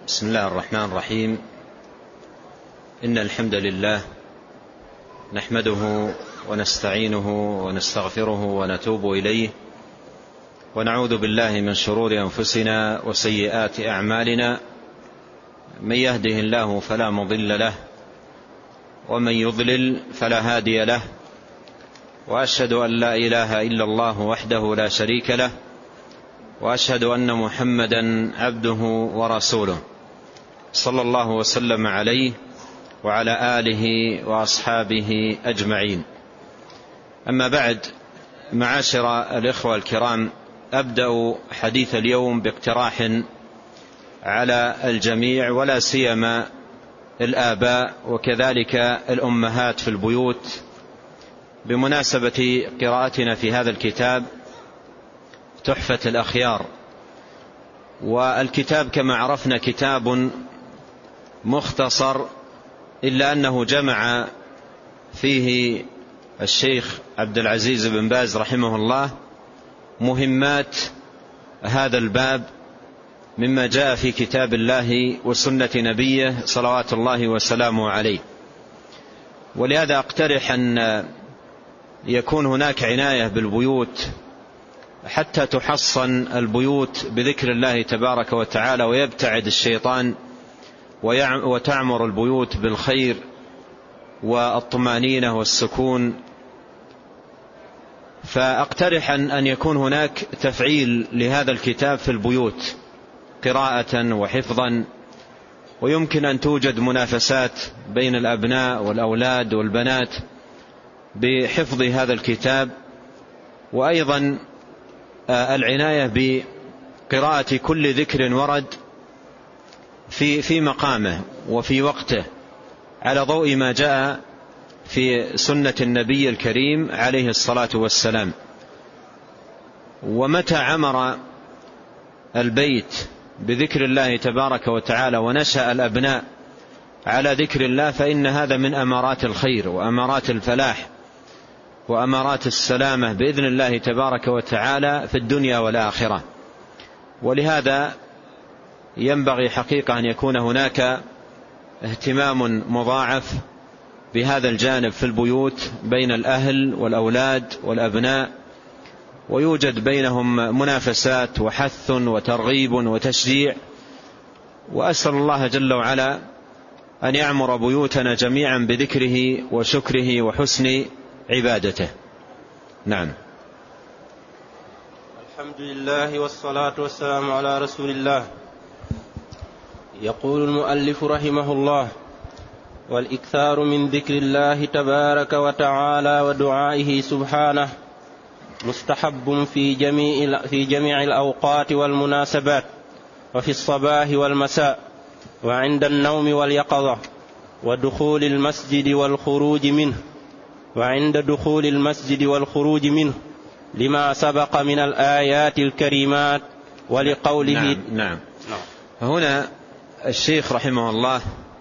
بسم الله الرحمن الرحيم. إن الحمد لله نحمده ونستعينه ونستغفره ونتوب إليه، ونعوذ بالله من شرور أنفسنا وسيئات أعمالنا. من يهده الله فلا مضل له، ومن يضلل فلا هادي له، وأشهد أن لا إله إلا الله وحده لا شريك له، وأشهد أن محمدا عبده ورسوله، صلى الله وسلم عليه وعلى آله وأصحابه أجمعين. أما بعد، معاشر الإخوة الكرام، أبدأ حديث اليوم باقتراح على الجميع، ولا سيما الآباء وكذلك الأمهات في البيوت، بمناسبة قراءتنا في هذا الكتاب تحفة الأخيار. والكتاب كما عرفنا كتاب مختصر، إلا أنه جمع فيه الشيخ عبد العزيز بن باز رحمه الله مهمات هذا الباب مما جاء في كتاب الله وسنة نبيه صلوات الله وسلامه عليه. ولهذا أقترح أن يكون هناك عناية بالبيوت حتى تحصن البيوت بذكر الله تبارك وتعالى، ويبتعد الشيطان، وتعمر البيوت بالخير والطمأنينة والسكون. فأقترح أن يكون هناك تفعيل لهذا الكتاب في البيوت قراءة وحفظا، ويمكن أن توجد منافسات بين الأبناء والأولاد والبنات بحفظ هذا الكتاب، وأيضا العناية بقراءة كل ذكر ورد في مقامه وفي وقته، على ضوء ما جاء في سنة النبي الكريم عليه الصلاة والسلام. ومتى عمر البيت بذكر الله تبارك وتعالى ونشأ الأبناء على ذكر الله، فإن هذا من أمارات الخير وأمارات الفلاح وأمارات السلامة بإذن الله تبارك وتعالى في الدنيا والآخرة. ولهذا ينبغي حقيقة أن يكون هناك اهتمام مضاعف بهذا الجانب في البيوت بين الأهل والأولاد والأبناء، ويوجد بينهم منافسات وحث وترغيب وتشجيع. وأسأل الله جل وعلا أن يعمر بيوتنا جميعا بذكره وشكره وحسن عبادته. نعم. الحمد لله والصلاة والسلام على رسول الله. يقول المؤلف رحمه الله: والإكثار من ذكر الله تبارك وتعالى ودعائه سبحانه مستحب في جميع الأوقات والمناسبات، وفي الصباح والمساء، وعند النوم واليقظة، ودخول المسجد والخروج منه، وعند دخول المسجد والخروج منه، لما سبق من الآيات الكريمات ولقوله. نعم. هنا الشيخ رحمه الله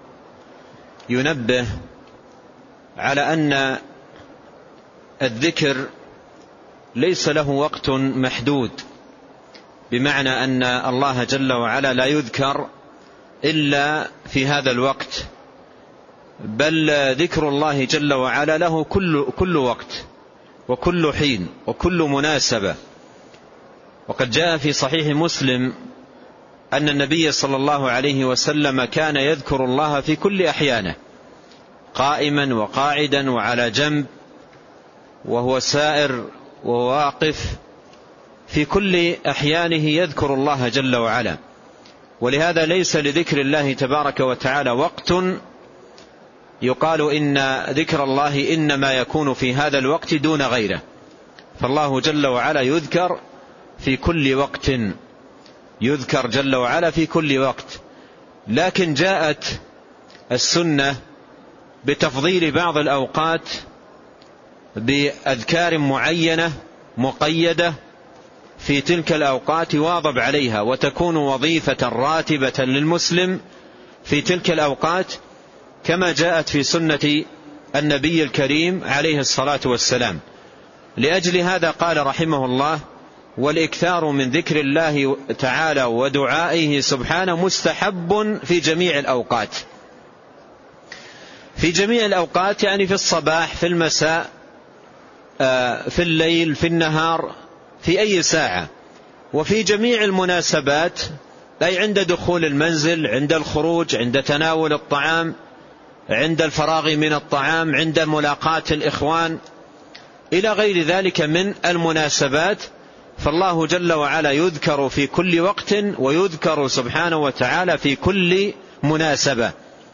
ينبه على أن الذكر ليس له وقت محدود، بمعنى أن الله جل وعلا لا يذكر إلا في هذا الوقت، بل ذكر الله جل وعلا له كل وقت وكل حين وكل مناسبة. وقد جاء في صحيح مسلم أن النبي صلى الله عليه وسلم كان يذكر الله في كل أحيانه، قائما وقاعدا وعلى جنب، وهو سائر وواقف، في كل أحيانه يذكر الله جل وعلا. ولهذا ليس لذكر الله تبارك وتعالى وقت يقال إن ذكر الله إنما يكون في هذا الوقت دون غيره، فالله جل وعلا يذكر في كل وقت، يذكر جل وعلا في كل وقت. لكن جاءت السنة بتفضيل بعض الأوقات بأذكار معينة مقيدة في تلك الأوقات واظب عليها، وتكون وظيفة راتبة للمسلم في تلك الأوقات، كما جاءت في سنة النبي الكريم عليه الصلاة والسلام. لأجل هذا قال رحمه الله: والإكثار من ذكر الله تعالى ودعائه سبحانه مستحب في جميع الأوقات. في جميع الأوقات يعني في الصباح، في المساء، في الليل، في النهار، في أي ساعة، وفي جميع المناسبات، أي عند دخول المنزل، عند الخروج، عند تناول الطعام، عند الفراغ من الطعام، عند ملاقاة الإخوان، إلى غير ذلك من المناسبات. فالله جل وعلا يذكر في كل وقت، ويذكر سبحانه وتعالى في كل مناسبة.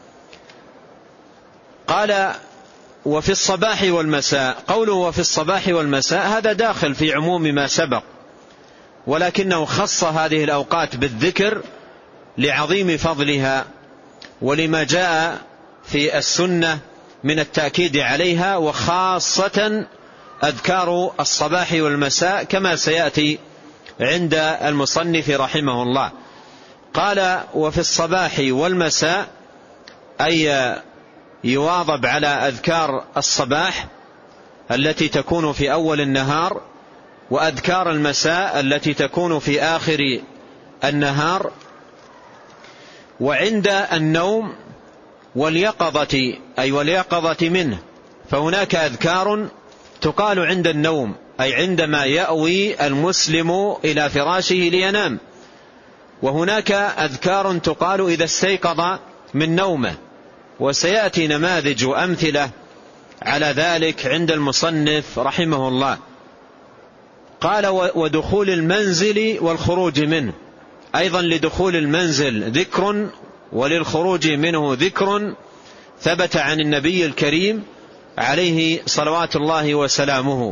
قال وفي الصباح والمساء. قوله وفي الصباح والمساء هذا داخل في عموم ما سبق، ولكنه خص هذه الأوقات بالذكر لعظيم فضلها ولما جاء في السنة من التأكيد عليها، وخاصة أذكار الصباح والمساء كما سيأتي عند المصنف رحمه الله. قال وفي الصباح والمساء أي يواظب على أذكار الصباح التي تكون في أول النهار، وأذكار المساء التي تكون في آخر النهار، وعند النوم واليقظة أي واليقظة منه. فهناك أذكار تقال عند النوم، أي عندما يأوي المسلم إلى فراشه لينام، وهناك أذكار تقال إذا استيقظ من نومه، وسيأتي نماذج وأمثلة على ذلك عند المصنف رحمه الله. قال ودخول المنزل والخروج منه، أيضا لدخول المنزل ذكر وللخروج منه ذكر ثبت عن النبي الكريم عليه صلوات الله وسلامه.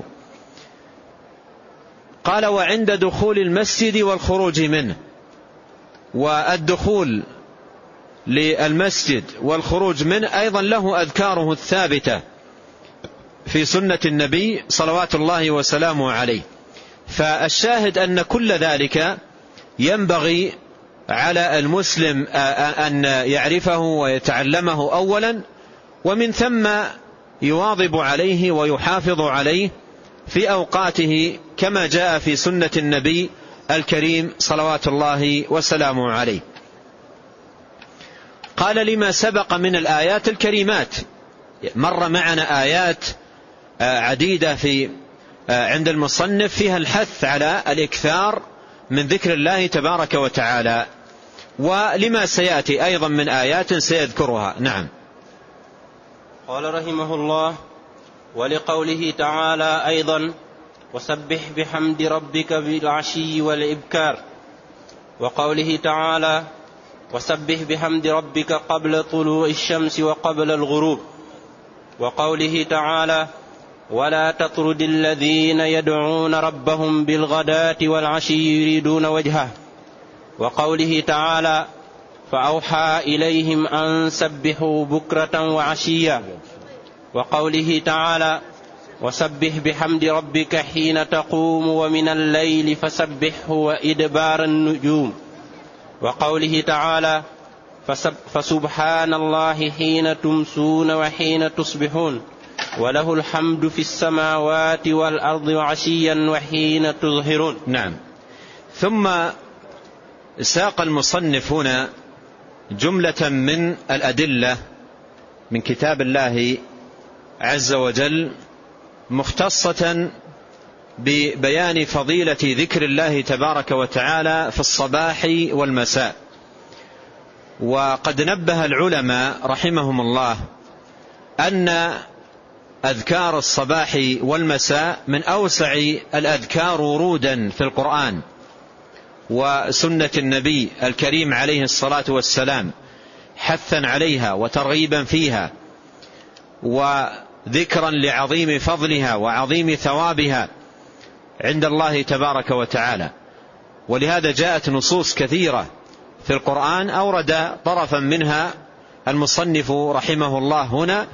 قال وعند دخول المسجد والخروج منه. والدخول للمسجد والخروج منه أيضا له أذكاره الثابتة في سنة النبي صلوات الله وسلامه عليه. فالشاهد أن كل ذلك ينبغي على المسلم أن يعرفه ويتعلمه أولا، ومن ثم يواظب عليه ويحافظ عليه في أوقاته كما جاء في سنة النبي الكريم صلوات الله وسلامه عليه. قال لما سبق من الآيات الكريمات. مر معنا آيات عديدة في عند المصنف فيها الحث على الإكثار من ذكر الله تبارك وتعالى، ولما سيأتي أيضا من آيات سيذكرها. نعم. قال رحمه الله: ولقوله تعالى أيضا: وسبح بحمد ربك بالعشي والإبكار. وقوله تعالى: وسبح بحمد ربك قبل طلوع الشمس وقبل الغروب. وقوله تعالى: ولا تطرد الذين يدعون ربهم بالغداة والعشي يريدون وجهه. وقوله تعالى: فأوحى إليهم أن سبحوا بكرة وعشيا. وقوله تعالى: وسبح بحمد ربك حين تقوم ومن الليل فسبحه وإدبار النجوم. وقوله تعالى: فسبحان الله حين تمسون وحين تصبحون وله الحمد في السماوات والأرض وعشيا وحين تظهرون. نعم. ثم ساق المصنف هنا جملة من الأدلة من كتاب الله عز وجل مختصة ببيان فضيلة ذكر الله تبارك وتعالى في الصباح والمساء. وقد نبه العلماء رحمهم الله أن أذكار الصباح والمساء من أوسع الأذكار ورودا في القرآن وسنة النبي الكريم عليه الصلاة والسلام، حثا عليها وترغيبا فيها وذكرا لعظيم فضلها وعظيم ثوابها عند الله تبارك وتعالى. ولهذا جاءت نصوص كثيرة في القرآن أورد طرفا منها المصنف رحمه الله هنا،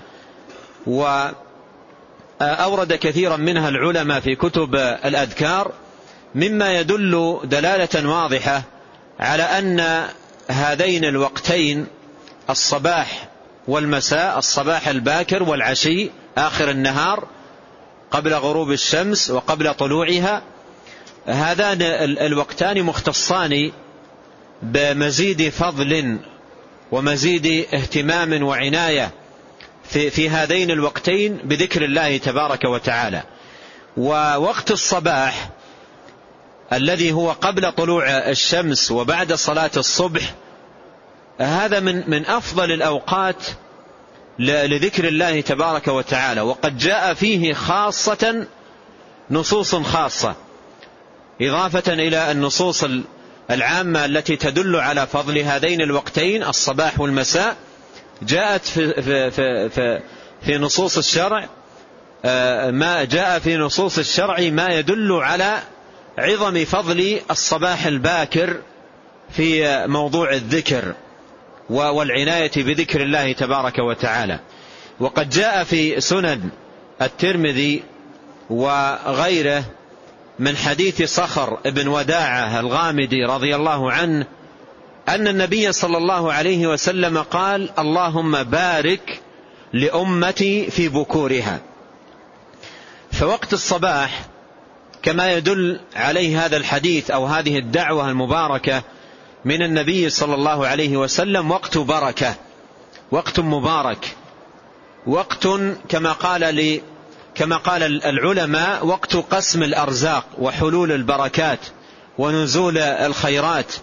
وأورد كثيرا منها العلماء في كتب الأذكار، مما يدل دلالة واضحة على أن هذين الوقتين الصباح والمساء، الصباح الباكر والعشي آخر النهار قبل غروب الشمس وقبل طلوعها، هذان الوقتان مختصان بمزيد فضل ومزيد اهتمام وعناية في هذين الوقتين بذكر الله تبارك وتعالى. ووقت الصباح الذي هو قبل طلوع الشمس وبعد صلاة الصبح هذا من أفضل الأوقات لذكر الله تبارك وتعالى، وقد جاء فيه خاصة نصوص خاصة إضافة إلى النصوص العامة التي تدل على فضل هذين الوقتين الصباح والمساء. جاءت في نصوص الشرع ما جاء في نصوص الشرع ما يدل على عظم فضل الصباح الباكر في موضوع الذكر والعناية بذكر الله تبارك وتعالى. وقد جاء في سنن الترمذي وغيره من حديث صخر بن وداعة الغامدي رضي الله عنه أن النبي صلى الله عليه وسلم قال: اللهم بارك لأمتي في بكورها. فوقت الصباح كما يدل عليه هذا الحديث أو هذه الدعوة المباركة من النبي صلى الله عليه وسلم وقت بركة، وقت مبارك، وقت كما قال العلماء وقت قسم الأرزاق وحلول البركات ونزول الخيرات.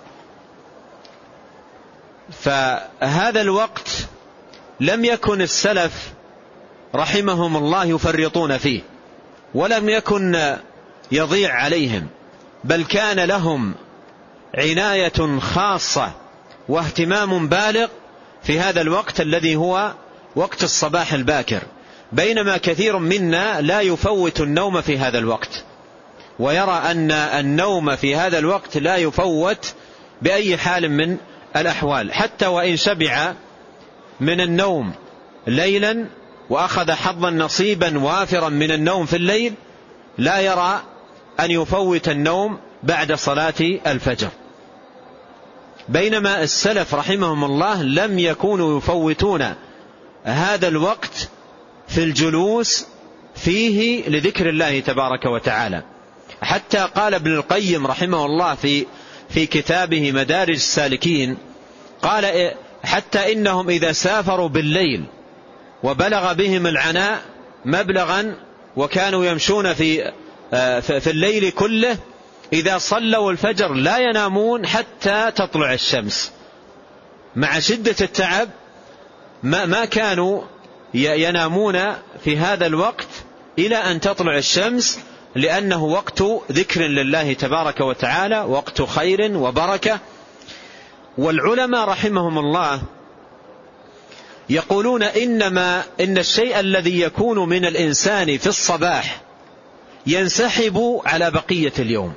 فهذا الوقت لم يكن السلف رحمهم الله يفرطون فيه، ولم يكن يضيع عليهم، بل كان لهم عناية خاصة واهتمام بالغ في هذا الوقت الذي هو وقت الصباح الباكر، بينما كثير منا لا يفوت النوم في هذا الوقت، ويرى أن النوم في هذا الوقت لا يفوت بأي حال من الأحوال، حتى وإن شبع من النوم ليلا وأخذ حظا نصيبا وافرا من النوم في الليل لا يرى أن يفوت النوم بعد صلاة الفجر. بينما السلف رحمهم الله لم يكونوا يفوتون هذا الوقت في الجلوس فيه لذكر الله تبارك وتعالى، حتى قال ابن القيم رحمه الله في كتابه مدارج السالكين قال: حتى إنهم إذا سافروا بالليل وبلغ بهم العناء مبلغا وكانوا يمشون في الليل كله، إذا صلوا الفجر لا ينامون حتى تطلع الشمس. مع شدة التعب ما كانوا ينامون في هذا الوقت إلى أن تطلع الشمس، لأنه وقت ذكر لله تبارك وتعالى، وقت خير وبركة. والعلماء رحمهم الله يقولون إن الشيء الذي يكون من الإنسان في الصباح ينسحب على بقية اليوم.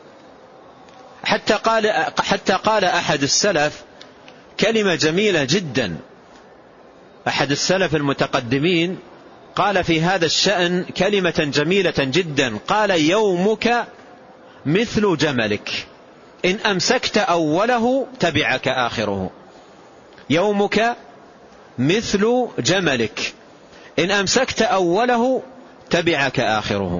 حتى قال أحد السلف كلمة جميلة جدا، أحد السلف المتقدمين قال في هذا الشأن كلمة جميلة جدا، قال: يومك مثل جملك إن أمسكت أوله تبعك آخره. يومك مثل جملك إن أمسكت أوله تبعك آخره.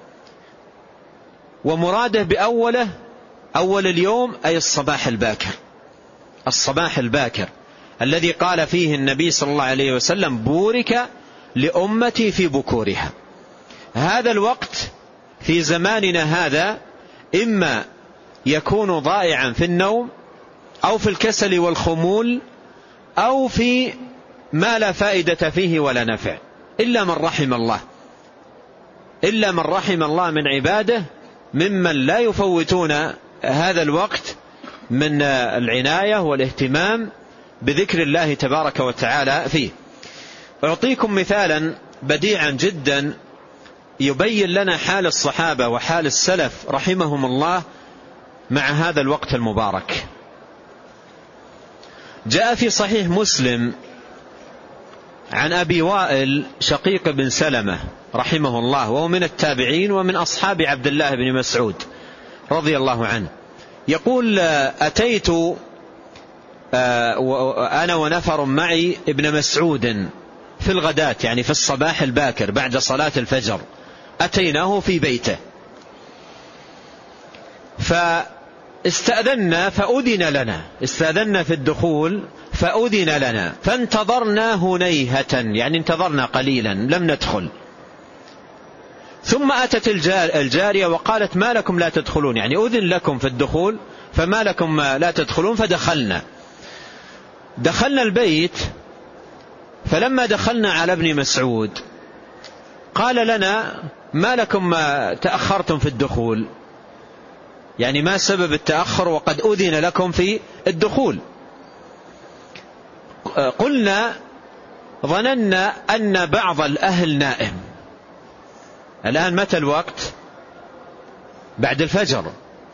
ومراده بأوله أول اليوم أي الصباح الباكر، الصباح الباكر الذي قال فيه النبي صلى الله عليه وسلم: بورك لأمتي في بكورها. هذا الوقت في زماننا هذا إما يكون ضائعا في النوم أو في الكسل والخمول أو في ما لا فائدة فيه ولا نفع، إلا من رحم الله، إلا من رحم الله من عباده ممن لا يفوتون هذا الوقت من العناية والاهتمام بذكر الله تبارك وتعالى فيه. أعطيكم مثالا بديعا جدا يبين لنا حال الصحابة وحال السلف رحمهم الله مع هذا الوقت المبارك. جاء في صحيح مسلم عن أبي وائل شقيق بن سلمة رحمه الله، وهو من التابعين ومن أصحاب عبد الله بن مسعود رضي الله عنه، يقول: أتيت أنا ونفر معي ابن مسعود في الغداة، يعني في الصباح الباكر بعد صلاة الفجر، أتيناه في بيته فاستأذنا فأذن لنا، استأذنا في الدخول فأذن لنا، فانتظرنا هنيهة، يعني انتظرنا قليلا لم ندخل. ثم أتت الجارية وقالت ما لكم لا تدخلون، يعني أذن لكم في الدخول فما لكم لا تدخلون. فدخلنا البيت، فلما دخلنا على ابن مسعود قال لنا ما لكم تأخرتم في الدخول، يعني ما سبب التأخر وقد أذن لكم في الدخول؟ قلنا ظننا أن بعض الأهل نائم. الآن متى الوقت؟ بعد الفجر.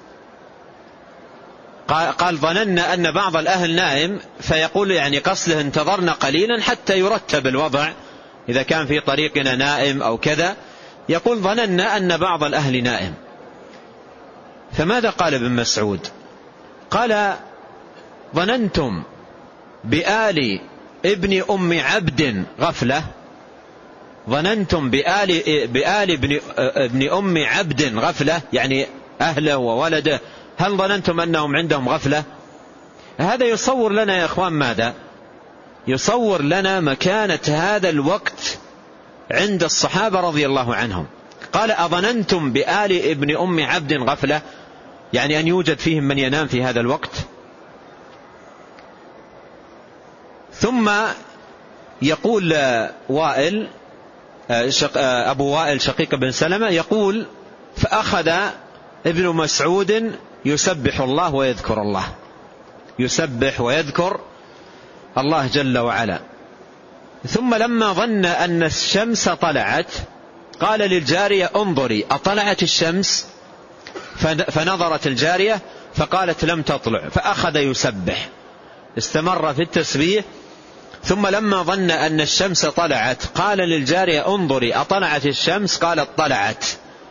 قال ظننا أن بعض الأهل نائم، فيقول يعني قصده انتظرنا قليلا حتى يرتب الوضع إذا كان في طريقنا نائم أو كذا، يقول ظننا أن بعض الأهل نائم. فماذا قال ابن مسعود؟ قال ظننتم بآل ابن أم عبد غفلة، ظننتم بآل ابن أم عبد غفلة، يعني أهله وولده، هل ظننتم أنهم عندهم غفلة؟ هذا يصور لنا يا أخوان ماذا؟ يصور لنا مكانة هذا الوقت عند الصحابة رضي الله عنهم. قال أظننتم بآل ابن أم عبد غفلة، يعني أن يوجد فيهم من ينام في هذا الوقت. ثم يقول وائل أبو وائل شقيق بن سلمة يقول فأخذ ابن مسعود يسبح الله ويذكر الله، يسبح ويذكر الله جل وعلا. ثم لما ظن أن الشمس طلعت قال للجارية انظري أطلعت الشمس؟ فنظرت الجارية فقالت لم تطلع، فأخذ يسبح، استمر في التسبيح. ثم لما ظن أن الشمس طلعت قال للجارية انظري أطلعت الشمس؟ قالت طلعت.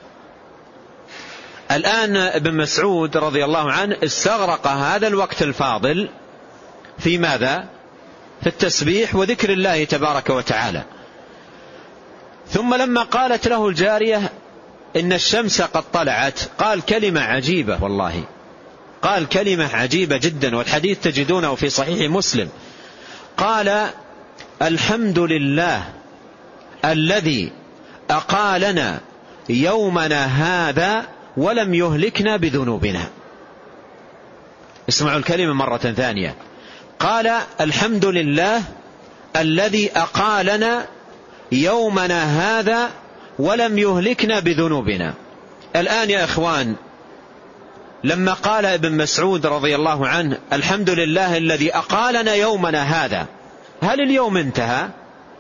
الآن ابن مسعود رضي الله عنه استغرق هذا الوقت الفاضل في ماذا؟ في التسبيح وذكر الله تبارك وتعالى. ثم لما قالت له الجارية إن الشمس قد طلعت قال كلمة عجيبة، والله قال كلمة عجيبة جدا، والحديث تجدونه في صحيح مسلم. قال الحمد لله الذي أقالنا يومنا هذا ولم يهلكنا بذنوبنا. اسمعوا الكلمة مرة ثانية. قال الحمد لله الذي أقالنا يومنا هذا ولم يهلكنا بذنوبنا. الآن يا إخوان لما قال ابن مسعود رضي الله عنه الحمد لله الذي أقالنا يومنا هذا، هل اليوم انتهى؟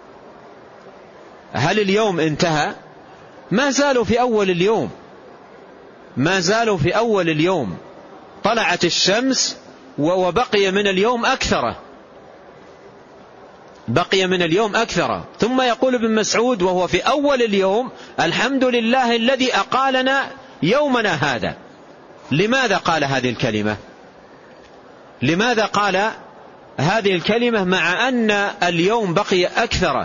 هل اليوم انتهى؟ ما زالوا في أول اليوم، ما زالوا في أول اليوم. طلعت الشمس وبقي من اليوم أكثر، بقي من اليوم أكثر. ثم يقول ابن مسعود وهو في أول اليوم الحمد لله الذي أقالنا يومنا هذا. لماذا قال هذه الكلمة؟ لماذا قال هذه الكلمة مع أن اليوم بقي أكثر؟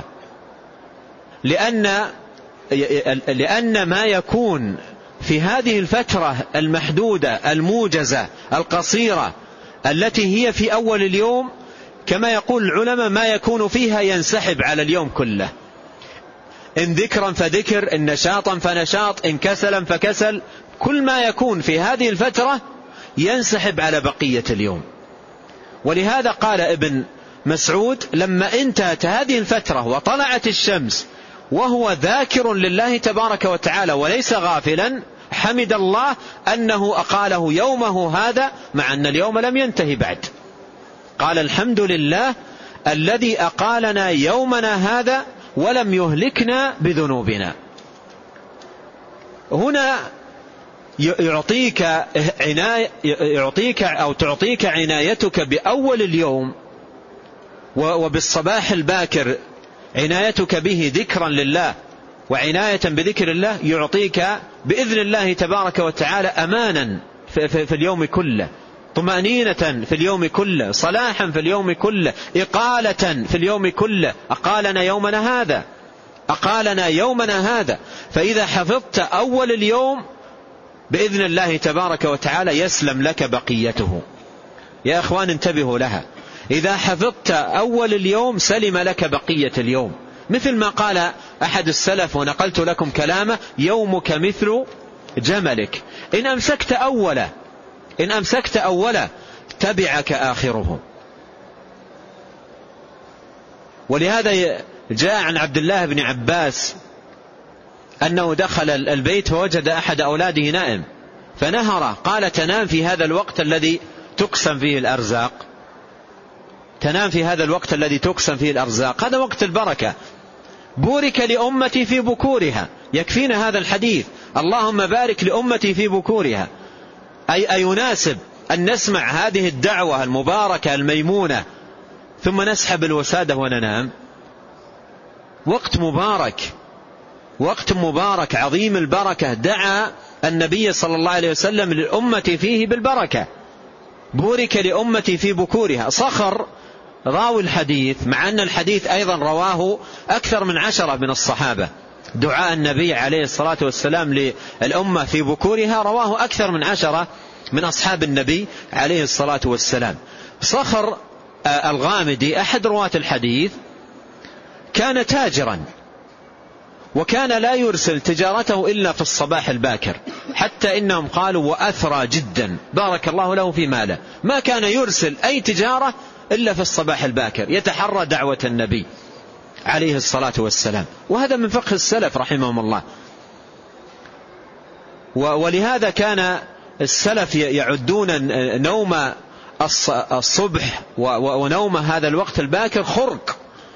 لأن ما يكون في هذه الفترة المحدودة الموجزة القصيرة التي هي في أول اليوم كما يقول العلماء ما يكون فيها ينسحب على اليوم كله، إن ذكرا فذكر، إن نشاطا فنشاط، إن كسلا فكسل، كل ما يكون في هذه الفترة ينسحب على بقية اليوم. ولهذا قال ابن مسعود لما انتهت هذه الفترة وطلعت الشمس وهو ذاكر لله تبارك وتعالى وليس غافلا حمد الله أنه أقاله يومه هذا مع أن اليوم لم ينتهي بعد. قال الحمد لله الذي أقالنا يومنا هذا ولم يهلكنا بذنوبنا. هنا يعطيك أو تعطيك عنايتك بأول اليوم وبالصباح الباكر عنايتك به ذكرا لله وعناية بذكر الله يعطيك بإذن الله تبارك وتعالى أمانا في اليوم كله، طمأنينة في اليوم كله، صلاحا في اليوم كله، إقالة في اليوم كله. أقالنا يومنا هذا، أقالنا يومنا هذا. فإذا حفظت أول اليوم بإذن الله تبارك وتعالى يسلم لك بقيته. يا أخوان انتبهوا لها، إذا حفظت أول اليوم سلم لك بقية اليوم، مثل ما قال أحد السلف ونقلت لكم كلامه: يومك مثل جملك، إن أمسكت أوله تبعك آخره. ولهذا جاء عن عبد الله بن عباس أنه دخل البيت فوجد أحد أولاده نائم فنهره، قال: تنام في هذا الوقت الذي تقسم فيه الأرزاق، تنام في هذا الوقت الذي تقسم فيه الأرزاق، هذا وقت البركة. بورك لأمتي في بكورها، يكفينا هذا الحديث: اللهم بارك لأمتي في بكورها، أي يناسب أن نسمع هذه الدعوة المباركة الميمونة ثم نسحب الوسادة وننام. وقت مبارك، وقت مبارك عظيم البركة، دعا النبي صلى الله عليه وسلم للأمة فيه بالبركة. بورك لأمتي في بكورها. صخر راوي الحديث، مع أن الحديث أيضا رواه أكثر من 10 من الصحابة، دعاء النبي عليه الصلاة والسلام للأمة في بكورها رواه أكثر من 10 من أصحاب النبي عليه الصلاة والسلام. صخر الغامدي أحد رواة الحديث كان تاجرا، وكان لا يرسل تجارته إلا في الصباح الباكر، حتى إنهم قالوا: وأثرى جدا بارك الله له في ماله، ما كان يرسل أي تجارة إلا في الصباح الباكر، يتحرى دعوة النبي عليه الصلاة والسلام. وهذا من فقه السلف رحمهم الله. ولهذا كان السلف يعدون نوم الصبح ونوم هذا الوقت الباكر خرق،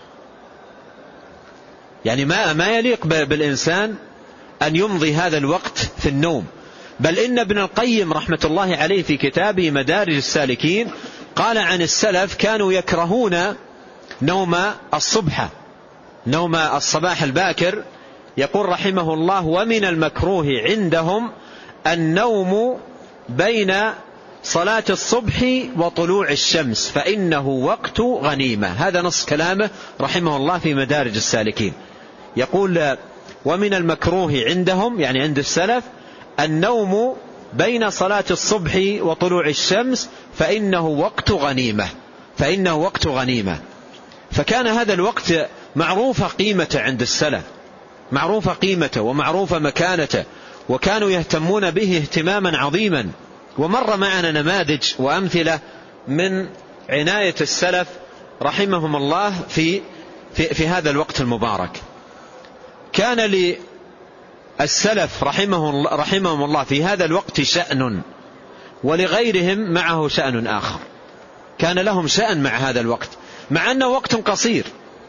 يعني ما يليق بالإنسان أن يمضي هذا الوقت في النوم. بل إن ابن القيم رحمة الله عليه في كتابه مدارج السالكين قال عن السلف: كانوا يكرهون نوم الصبح، نوم الصباح الباكر. يقول رحمه الله: ومن المكروه عندهم النوم بين صلاة الصبح وطلوع الشمس فإنه وقت غنيمة. هذا نص كلامه رحمه الله في مدارج السالكين. يقول: ومن المكروه عندهم، يعني عند السلف، النوم بين صلاة الصبح وطلوع الشمس فإنه وقت غنيمة، فإنه وقت غنيمة. فكان هذا الوقت معروفة قيمته عند السلف، معروفة قيمته ومعروفة مكانته، وكانوا يهتمون به اهتماما عظيما. ومر معنا نماذج وأمثلة من عناية السلف رحمهم الله في هذا الوقت المبارك. كان للسلف رحمهم الله في هذا الوقت شأن، ولغيرهم معه شأن آخر. كان لهم شأن مع هذا الوقت، مع أنه وقت قصير.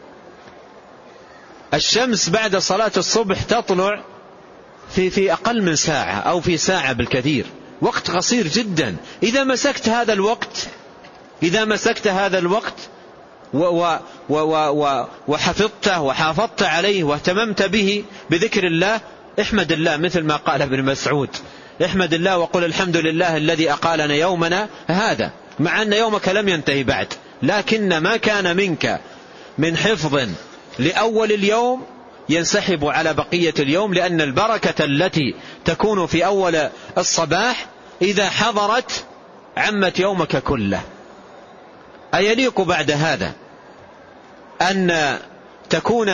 الشمس بعد صلاة الصبح تطلع في أقل من ساعة أو في ساعة بالكثير، وقت قصير جدا. إذا مسكت هذا الوقت وحفظته وحافظت عليه واهتممت به بذكر الله، احمد الله، مثل ما قال ابن مسعود: احمد الله وقل الحمد لله الذي أقالنا يومنا هذا. مع أن يومك لم ينتهي بعد، لكن ما كان منك من حفظ لأول اليوم ينسحب على بقية اليوم، لأن البركة التي تكون في أول الصباح إذا حضرت عمت يومك كله. أيليق بعد هذا أن تكون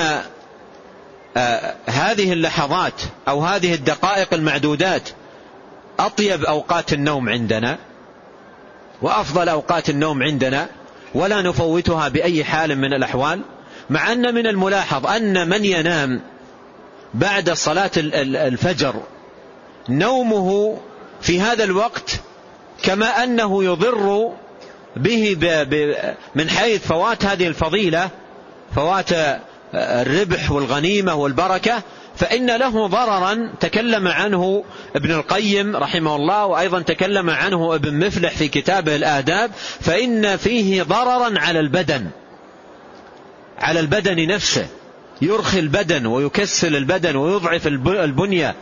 هذه اللحظات أو هذه الدقائق المعدودات أطيب أوقات النوم عندنا وأفضل أوقات النوم عندنا، ولا نفوتها بأي حال من الأحوال؟ مع أن من الملاحظ أن من ينام بعد صلاة الفجر نومه في هذا الوقت كما أنه يضر به من حيث فوات هذه الفضيلة، فوات الربح والغنيمة والبركة، فإن له ضررا تكلم عنه ابن القيم رحمه الله، وأيضا تكلم عنه ابن مفلح في كتابه الآداب، فإن فيه ضررا على البدن نفسه، يرخي البدن ويكسل البدن ويضعف البنية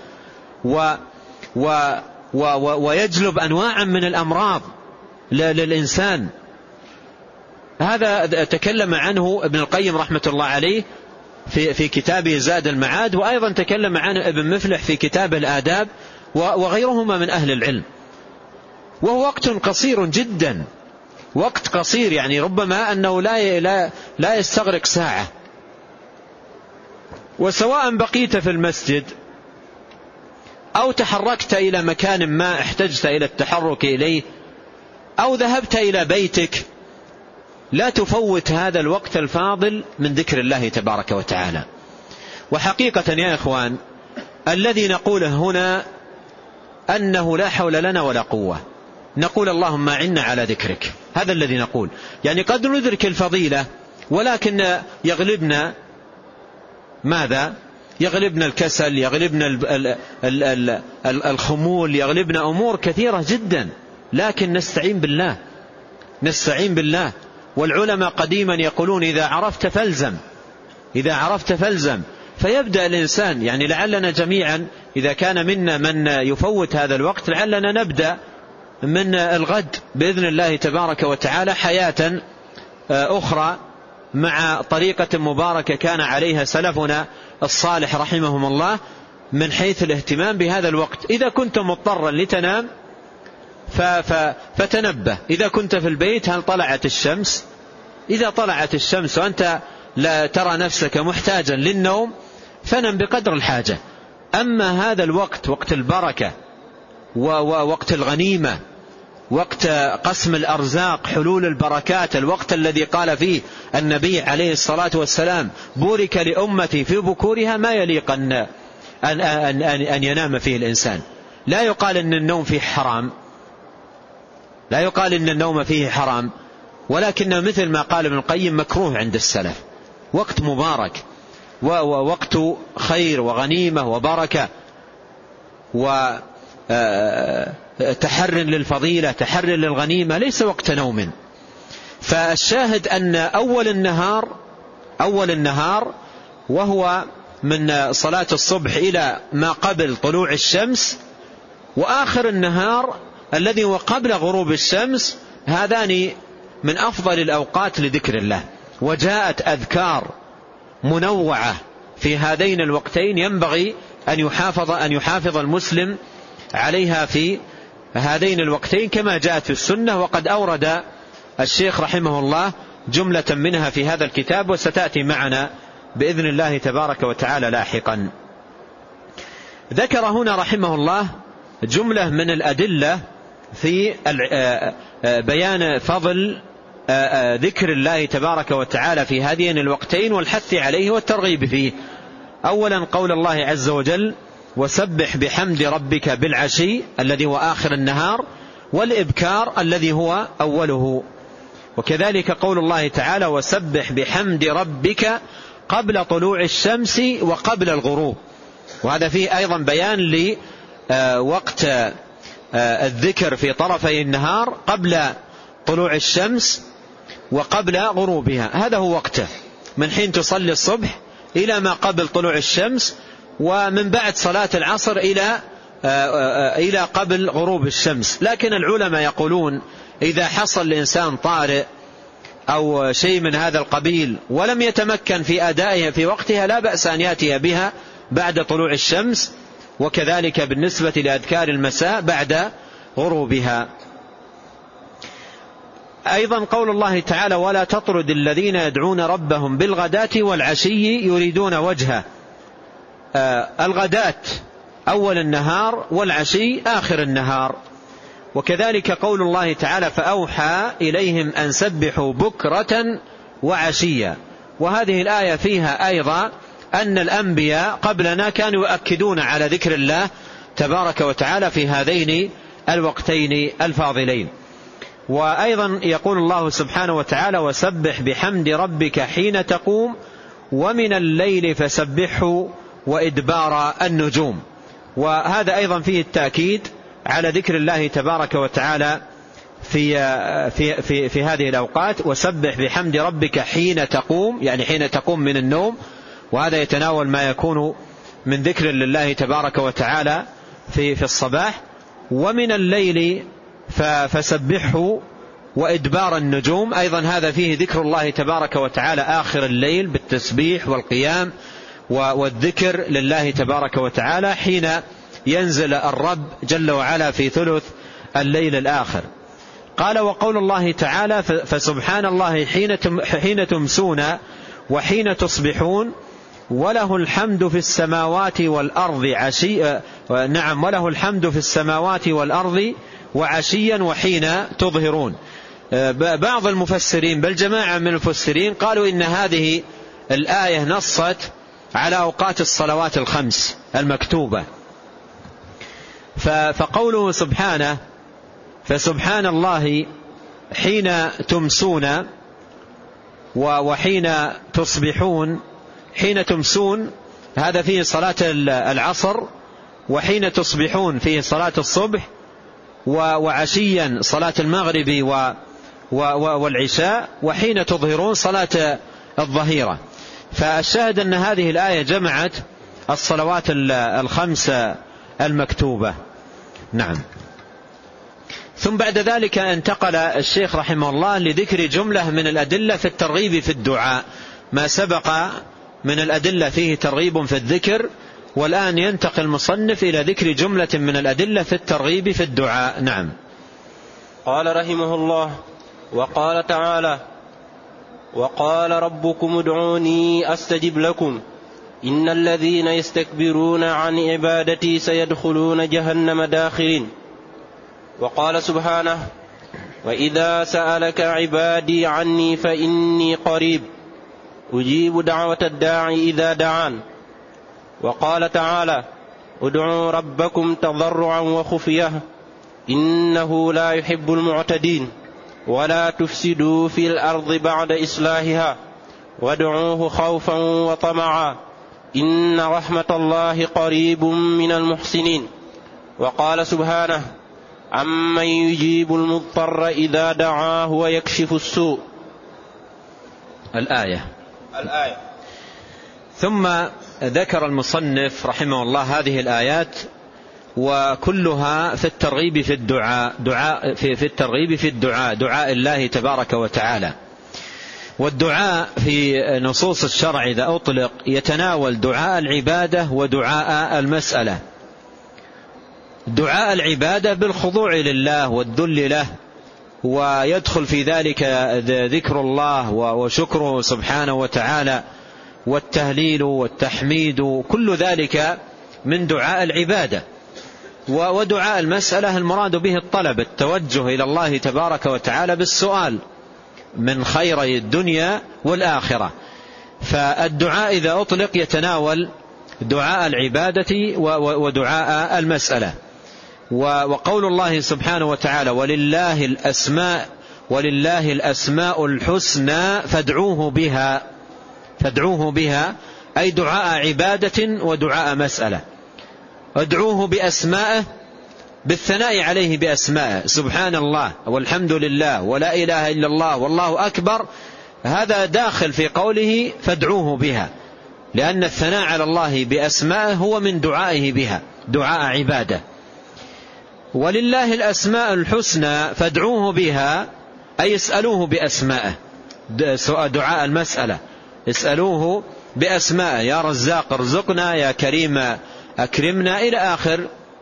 ويجلب أنواعا من الأمراض للإنسان. هذا تكلم عنه ابن القيم رحمة الله عليه في كتابه زاد المعاد، وأيضا تكلم عنه ابن مفلح في كتاب الآداب، وغيرهما من أهل العلم، وهو وقت قصير جدا، وقت قصير، يعني ربما أنه لا يستغرق ساعة. وسواء بقيت في المسجد أو تحركت إلى مكان ما احتجت إلى التحرك إليه أو ذهبت إلى بيتك، لا تفوت هذا الوقت الفاضل من ذكر الله تبارك وتعالى. وحقيقة يا إخوان، الذي نقوله هنا أنه لا حول لنا ولا قوة، نقول اللهم أعنا على ذكرك، هذا الذي نقول. يعني قد ندرك الفضيلة ولكن يغلبنا ماذا؟ يغلبنا الكسل، يغلبنا الخمول، يغلبنا أمور كثيرة جدا، لكن نستعين بالله. والعلماء قديما يقولون إذا عرفت فالزم. فيبدأ الإنسان، يعني لعلنا جميعا إذا كان منا من يفوت هذا الوقت، لعلنا نبدأ من الغد بإذن الله تبارك وتعالى حياة أخرى مع طريقة مباركة كان عليها سلفنا الصالح رحمهم الله من حيث الاهتمام بهذا الوقت. إذا كنت مضطرا لتنام فتنبه. إذا كنت في البيت، هل طلعت الشمس؟ إذا طلعت الشمس وأنت لا ترى نفسك محتاجا للنوم فنم بقدر الحاجة. أما هذا الوقت، وقت البركة ووقت الغنيمة، وقت قسم الأرزاق، حلول البركات، الوقت الذي قال فيه النبي عليه الصلاة والسلام بورك لأمتي في بكورها، ما يليق أن ينام فيه الإنسان. لا يقال أن النوم فيه حرام، لا يقال أن النوم فيه حرام، ولكن مثل ما قال ابن القيم مكروه عند السلف. وقت مبارك ووقت خير وغنيمة وبركة وتحر للفضيلة، تحر للغنيمة، ليس وقت نوم. فالشاهد أن أول النهار وهو من صلاة الصبح إلى ما قبل طلوع الشمس، وآخر النهار الذي هو قبل غروب الشمس، هذان من أفضل الأوقات لذكر الله. وجاءت أذكار منوعة في هذين الوقتين ينبغي أن يحافظ المسلم عليها في هذين الوقتين كما جاءت في السنة. وقد أورد الشيخ رحمه الله جملة منها في هذا الكتاب، وستأتي معنا بإذن الله تبارك وتعالى لاحقا. ذكر هنا رحمه الله جملة من الأدلة في بيان فضل ذكر الله تبارك وتعالى في هذين الوقتين والحث عليه والترغيب فيه. أولا قول الله عز وجل وسبح بحمد ربك بالعشي الذي هو آخر النهار، والإبكار الذي هو أوله. وكذلك قول الله تعالى وسبح بحمد ربك قبل طلوع الشمس وقبل الغروب، وهذا فيه أيضا بيان لوقت الذكر في طرفي النهار قبل طلوع الشمس وقبل غروبها. هذا هو وقته من حين تصلي الصبح إلى ما قبل طلوع الشمس، ومن بعد صلاة العصر إلى قبل غروب الشمس. لكن العلماء يقولون إذا حصل الإنسان طارئ أو شيء من هذا القبيل ولم يتمكن في أدائها في وقتها، لا بأس أن يأتي بها بعد طلوع الشمس، وكذلك بالنسبة لأذكار المساء بعد غروبها. أيضا قول الله تعالى ولا تطرد الذين يدعون ربهم بالغداة والعشي يريدون وجهه. الغداة أول النهار والعشي آخر النهار. وكذلك قول الله تعالى فأوحى إليهم أن سبحوا بكرة وعشيا. وهذه الآية فيها أيضا أن الأنبياء قبلنا كانوا يؤكدون على ذكر الله تبارك وتعالى في هذين الوقتين الفاضلين. وأيضا يقول الله سبحانه وتعالى وسبح بحمد ربك حين تقوم ومن الليل فسبحه وإدبار النجوم. وهذا أيضا فيه التأكيد على ذكر الله تبارك وتعالى في هذه الأوقات. وسبح بحمد ربك حين تقوم، يعني حين تقوم من النوم، وهذا يتناول ما يكون من ذكر لله تبارك وتعالى في الصباح. ومن الليل فسبحه وإدبار النجوم، أيضا هذا فيه ذكر الله تبارك وتعالى آخر الليل بالتسبيح والقيام والذكر لله تبارك وتعالى حين ينزل الرب جل وعلا في ثلث الليل الآخر. قال وقول الله تعالى فسبحان الله حين تمسون وحين تصبحون وله الحمد في السماوات والأرض وله الحمد في السماوات والأرض وعشيا وحين تظهرون. بعض المفسرين بل جماعة من المفسرين قالوا إن هذه الآية نصت على أوقات الصلوات الخمس المكتوبة. فقوله سبحانه فسبحان الله حين تمسون وحين تصبحون. حين تمسون هذا فيه صلاة العصر، وحين تصبحون فيه صلاة الصبح، وعشيا صلاة المغرب والعشاء، وحين تظهرون صلاة الظهيرة. فالشاهد أن هذه الآية جمعت الصلوات الخمس المكتوبة. نعم. ثم بعد ذلك انتقل الشيخ رحمه الله لذكر جملة من الأدلة في الترغيب في الدعاء. ما سبق من الأدلة فيه ترغيب في الذكر، والآن ينتقل المصنف إلى ذكر جملة من الأدلة في الترغيب في الدعاء. نعم. قال رحمه الله: وقال تعالى: وقال ربكم ادعوني أستجب لكم إن الذين يستكبرون عن عبادتي سيدخلون جهنم داخرين. وقال سبحانه: وإذا سألك عبادي عني فإني قريب أجيب دعوة الداعي إذا دعان. وقال تعالى: ادعوا ربكم تضرعا وخفية إنه لا يحب المعتدين ولا تفسدوا في الأرض بعد إصلاحها وادعوه خوفا وطمعا إن رحمة الله قريب من المحسنين. وقال سبحانه: عمن يجيب المضطر إذا دعاه ويكشف السوء. الآية. ثم ذكر المصنف رحمه الله هذه الآيات وكلها في الترغيب في الدعاء، في الترغيب في الدعاء، دعاء الله تبارك وتعالى. والدعاء في نصوص الشرع إذا أطلق يتناول دعاء العبادة ودعاء المسألة. دعاء العبادة بالخضوع لله والذل له، ويدخل في ذلك ذكر الله وشكره سبحانه وتعالى والتهليل والتحميد، كل ذلك من دعاء العبادة. ودعاء المسألة المراد به الطلب، التوجه إلى الله تبارك وتعالى بالسؤال من خيري الدنيا والآخرة. فالدعاء إذا أطلق يتناول دعاء العبادة ودعاء المسألة. وقول الله سبحانه وتعالى: ولله الأسماء الحسنى فادعوه بها أي دعاء عبادة ودعاء مسألة. ادعوه بأسمائه، بالثناء عليه بأسمائه، سبحان الله والحمد لله ولا إله إلا الله والله أكبر، هذا داخل في قوله فادعوه بها، لأن الثناء على الله بأسمائه هو من دعائه بها، دعاء عبادة. ولله الأسماء الحسنى فادعوه بها أي اسألوه بأسمائه، دعاء المسألة اسألوه بأسمائه، يا رزاق ارزقنا، يا كريم أكرمنا، إلى آخر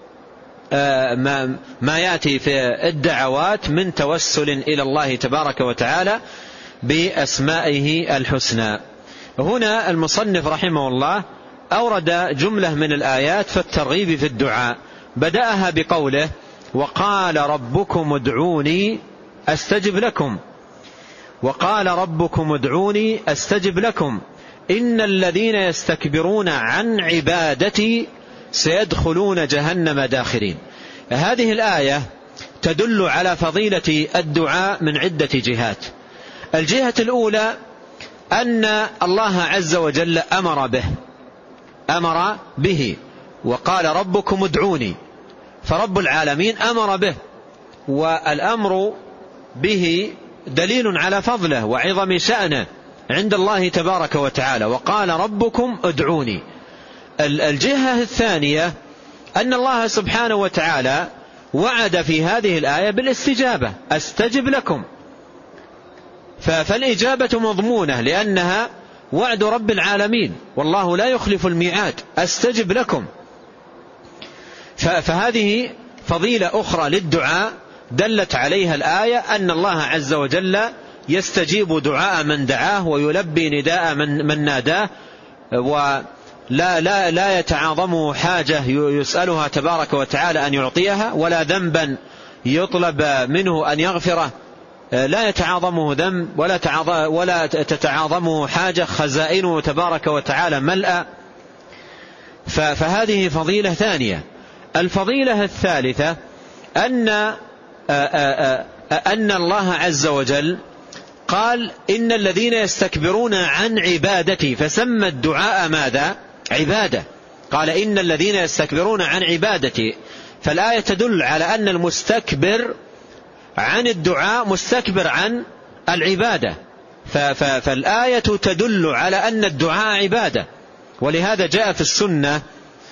ما يأتي في الدعوات من توسل إلى الله تبارك وتعالى بأسمائه الحسنى. هنا المصنف رحمه الله أورد جملة من الآيات في الترغيب في الدعاء، بدأها بقوله: وقال ربكم ادعوني أستجب لكم. وقال ربكم ادعوني أستجب لكم إن الذين يستكبرون عن عبادتي سيدخلون جهنم داخرين. هذه الآية تدل على فضيلة الدعاء من عدة جهات. الجهة الأولى أن الله عز وجل أمر به، وقال ربكم ادعوني، فرب العالمين أمر به، والأمر به دليل على فضله وعظم شأنه عند الله تبارك وتعالى. وقال ربكم ادعوني. الجهة الثانية أن الله سبحانه وتعالى وعد في هذه الآية بالاستجابة، أستجب لكم، فالإجابة مضمونة لأنها وعد رب العالمين والله لا يخلف الميعاد، أستجب لكم. فهذه فضيلة أخرى للدعاء دلت عليها الآية أن الله عز وجل يستجيب دعاء من دعاه ويلبي نداء من ناداه، ولا يتعاظمه حاجة يسألها تبارك وتعالى أن يعطيها، ولا ذنبا يطلب منه أن يغفره لا يتعاظمه ذنب ولا تتعاظمه حاجة، خزائنه تبارك وتعالى ملأ. فهذه فضيلة ثانية. الفضيلة الثالثة أن الله عز وجل قال إن الذين يستكبرون عن عبادتي، فسمى الدعاء ماذا؟ عبادة. قال إن الذين يستكبرون عن عبادتي، فالآية تدل على أن المستكبر عن الدعاء مستكبر عن العبادة، فالآية تدل على أن الدعاء عبادة. ولهذا جاء في السنة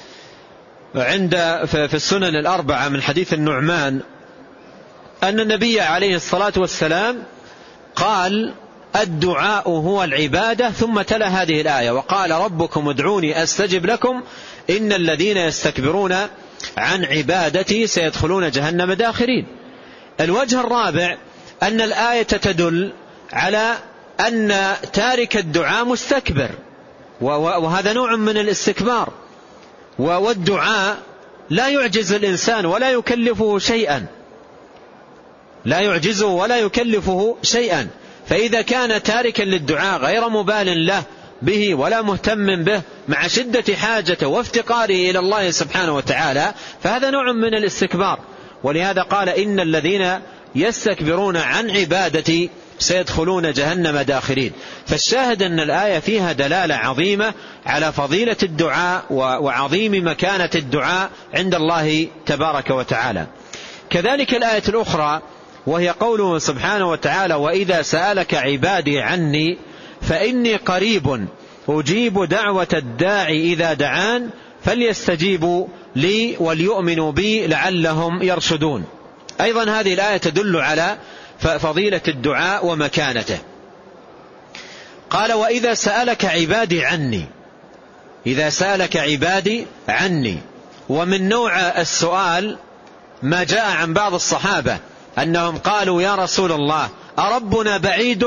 في السنن الأربعة من حديث النعمان أن النبي عليه الصلاة والسلام قال الدعاء هو العبادة، ثم تلا هذه الآية وقال ربكم ادعوني أستجب لكم إن الذين يستكبرون عن عبادتي سيدخلون جهنم داخرين. الوجه الرابع أن الآية تدل على أن تارك الدعاء مستكبر، وهذا نوع من الاستكبار، والدعاء لا يعجز الإنسان ولا يكلفه شيئا، لا يعجزه ولا يكلفه شيئا. فإذا كان تاركا للدعاء غير مبال له به ولا مهتم به مع شدة حاجته وافتقاره إلى الله سبحانه وتعالى، فهذا نوع من الاستكبار. ولهذا قال إن الذين يستكبرون عن عبادتي سيدخلون جهنم داخرين. فالشاهد أن الآية فيها دلالة عظيمة على فضيلة الدعاء وعظيم مكانة الدعاء عند الله تبارك وتعالى. كذلك الآية الأخرى وهي قوله سبحانه وتعالى وإذا سألك عبادي عني فإني قريب أجيب دعوة الداعي إذا دعان فليستجيبوا لي وليؤمنوا بي لعلهم يرشدون. أيضا هذه الآية تدل على فضيلة الدعاء ومكانته. قال وإذا سألك عبادي عني، إذا سألك عبادي عني. ومن نوع السؤال ما جاء عن بعض الصحابة أنهم قالوا يا رسول الله أربنا بعيد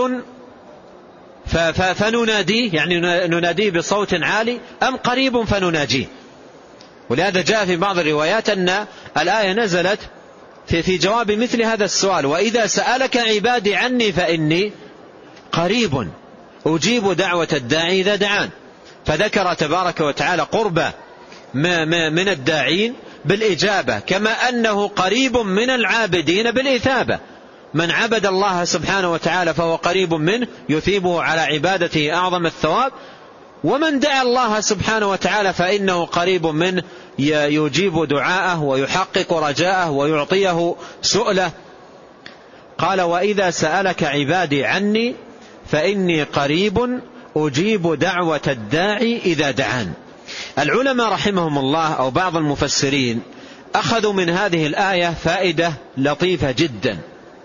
فنناديه، يعني نناديه بصوت عالي، أم قريب فنناجيه؟ ولهذا جاء في بعض الروايات أن الآية نزلت في جواب مثل هذا السؤال وإذا سألك عبادي عني فإني قريب أجيب دعوة الداعي إذا دعان. فذكر تبارك وتعالى قربة من الداعين بالإجابة، كما أنه قريب من العابدين بالإثابة. من عبد الله سبحانه وتعالى فهو قريب منه يثيبه على عبادته أعظم الثواب، ومن دعا الله سبحانه وتعالى فإنه قريب منه يجيب دعاءه ويحقق رجاءه ويعطيه سؤله. قال وإذا سألك عبادي عني فإني قريب أجيب دعوة الداعي إذا دعان. العلماء رحمهم الله أو بعض المفسرين أخذوا من هذه الآية فائدة لطيفة جدا.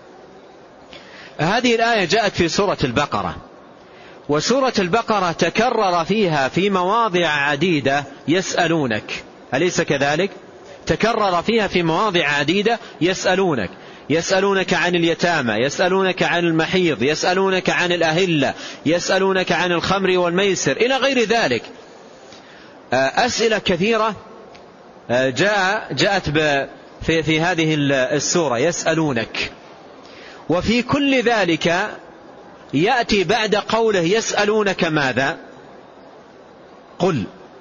هذه الآية جاءت في سورة البقرة، وسورة البقرة تكرر فيها في مواضع عديدة يسألونك، أليس كذلك؟ تكرر فيها في مواضع عديدة يسألونك، يسألونك عن اليتامى، يسألونك عن المحيض، يسألونك عن الأهلة، يسألونك عن الخمر والميسر إلى غير ذلك. أسئلة كثيرة جاءت في هذه السورة يسألونك. وفي كل ذلك يأتي بعد قوله يسألونك ماذا؟ قل.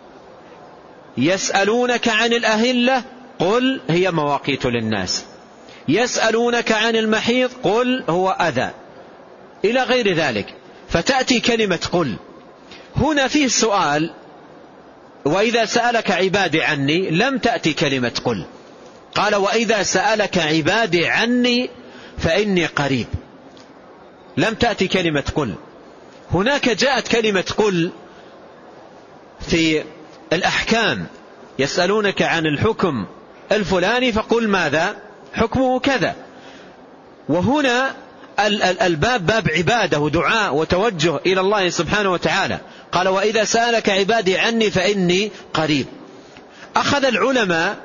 يسألونك عن الأهلة قل هي مواقيت للناس. يسألونك عن المحيض قل هو أذى، إلى غير ذلك. فتأتي كلمة قل. هنا فيه سؤال وإذا سألك عبادي عني لم تأتي كلمة قل. قال وإذا سألك عبادي عني فإني قريب، لم تأتي كلمة قل. هناك جاءت كلمة قل في الأحكام، يسألونك عن الحكم الفلاني فقل ماذا؟ حكمه كذا. وهنا الباب باب عبادة ودعاء وتوجه إلى الله سبحانه وتعالى. قال وإذا سألك عبادي عني فإني قريب. أخذ العلماء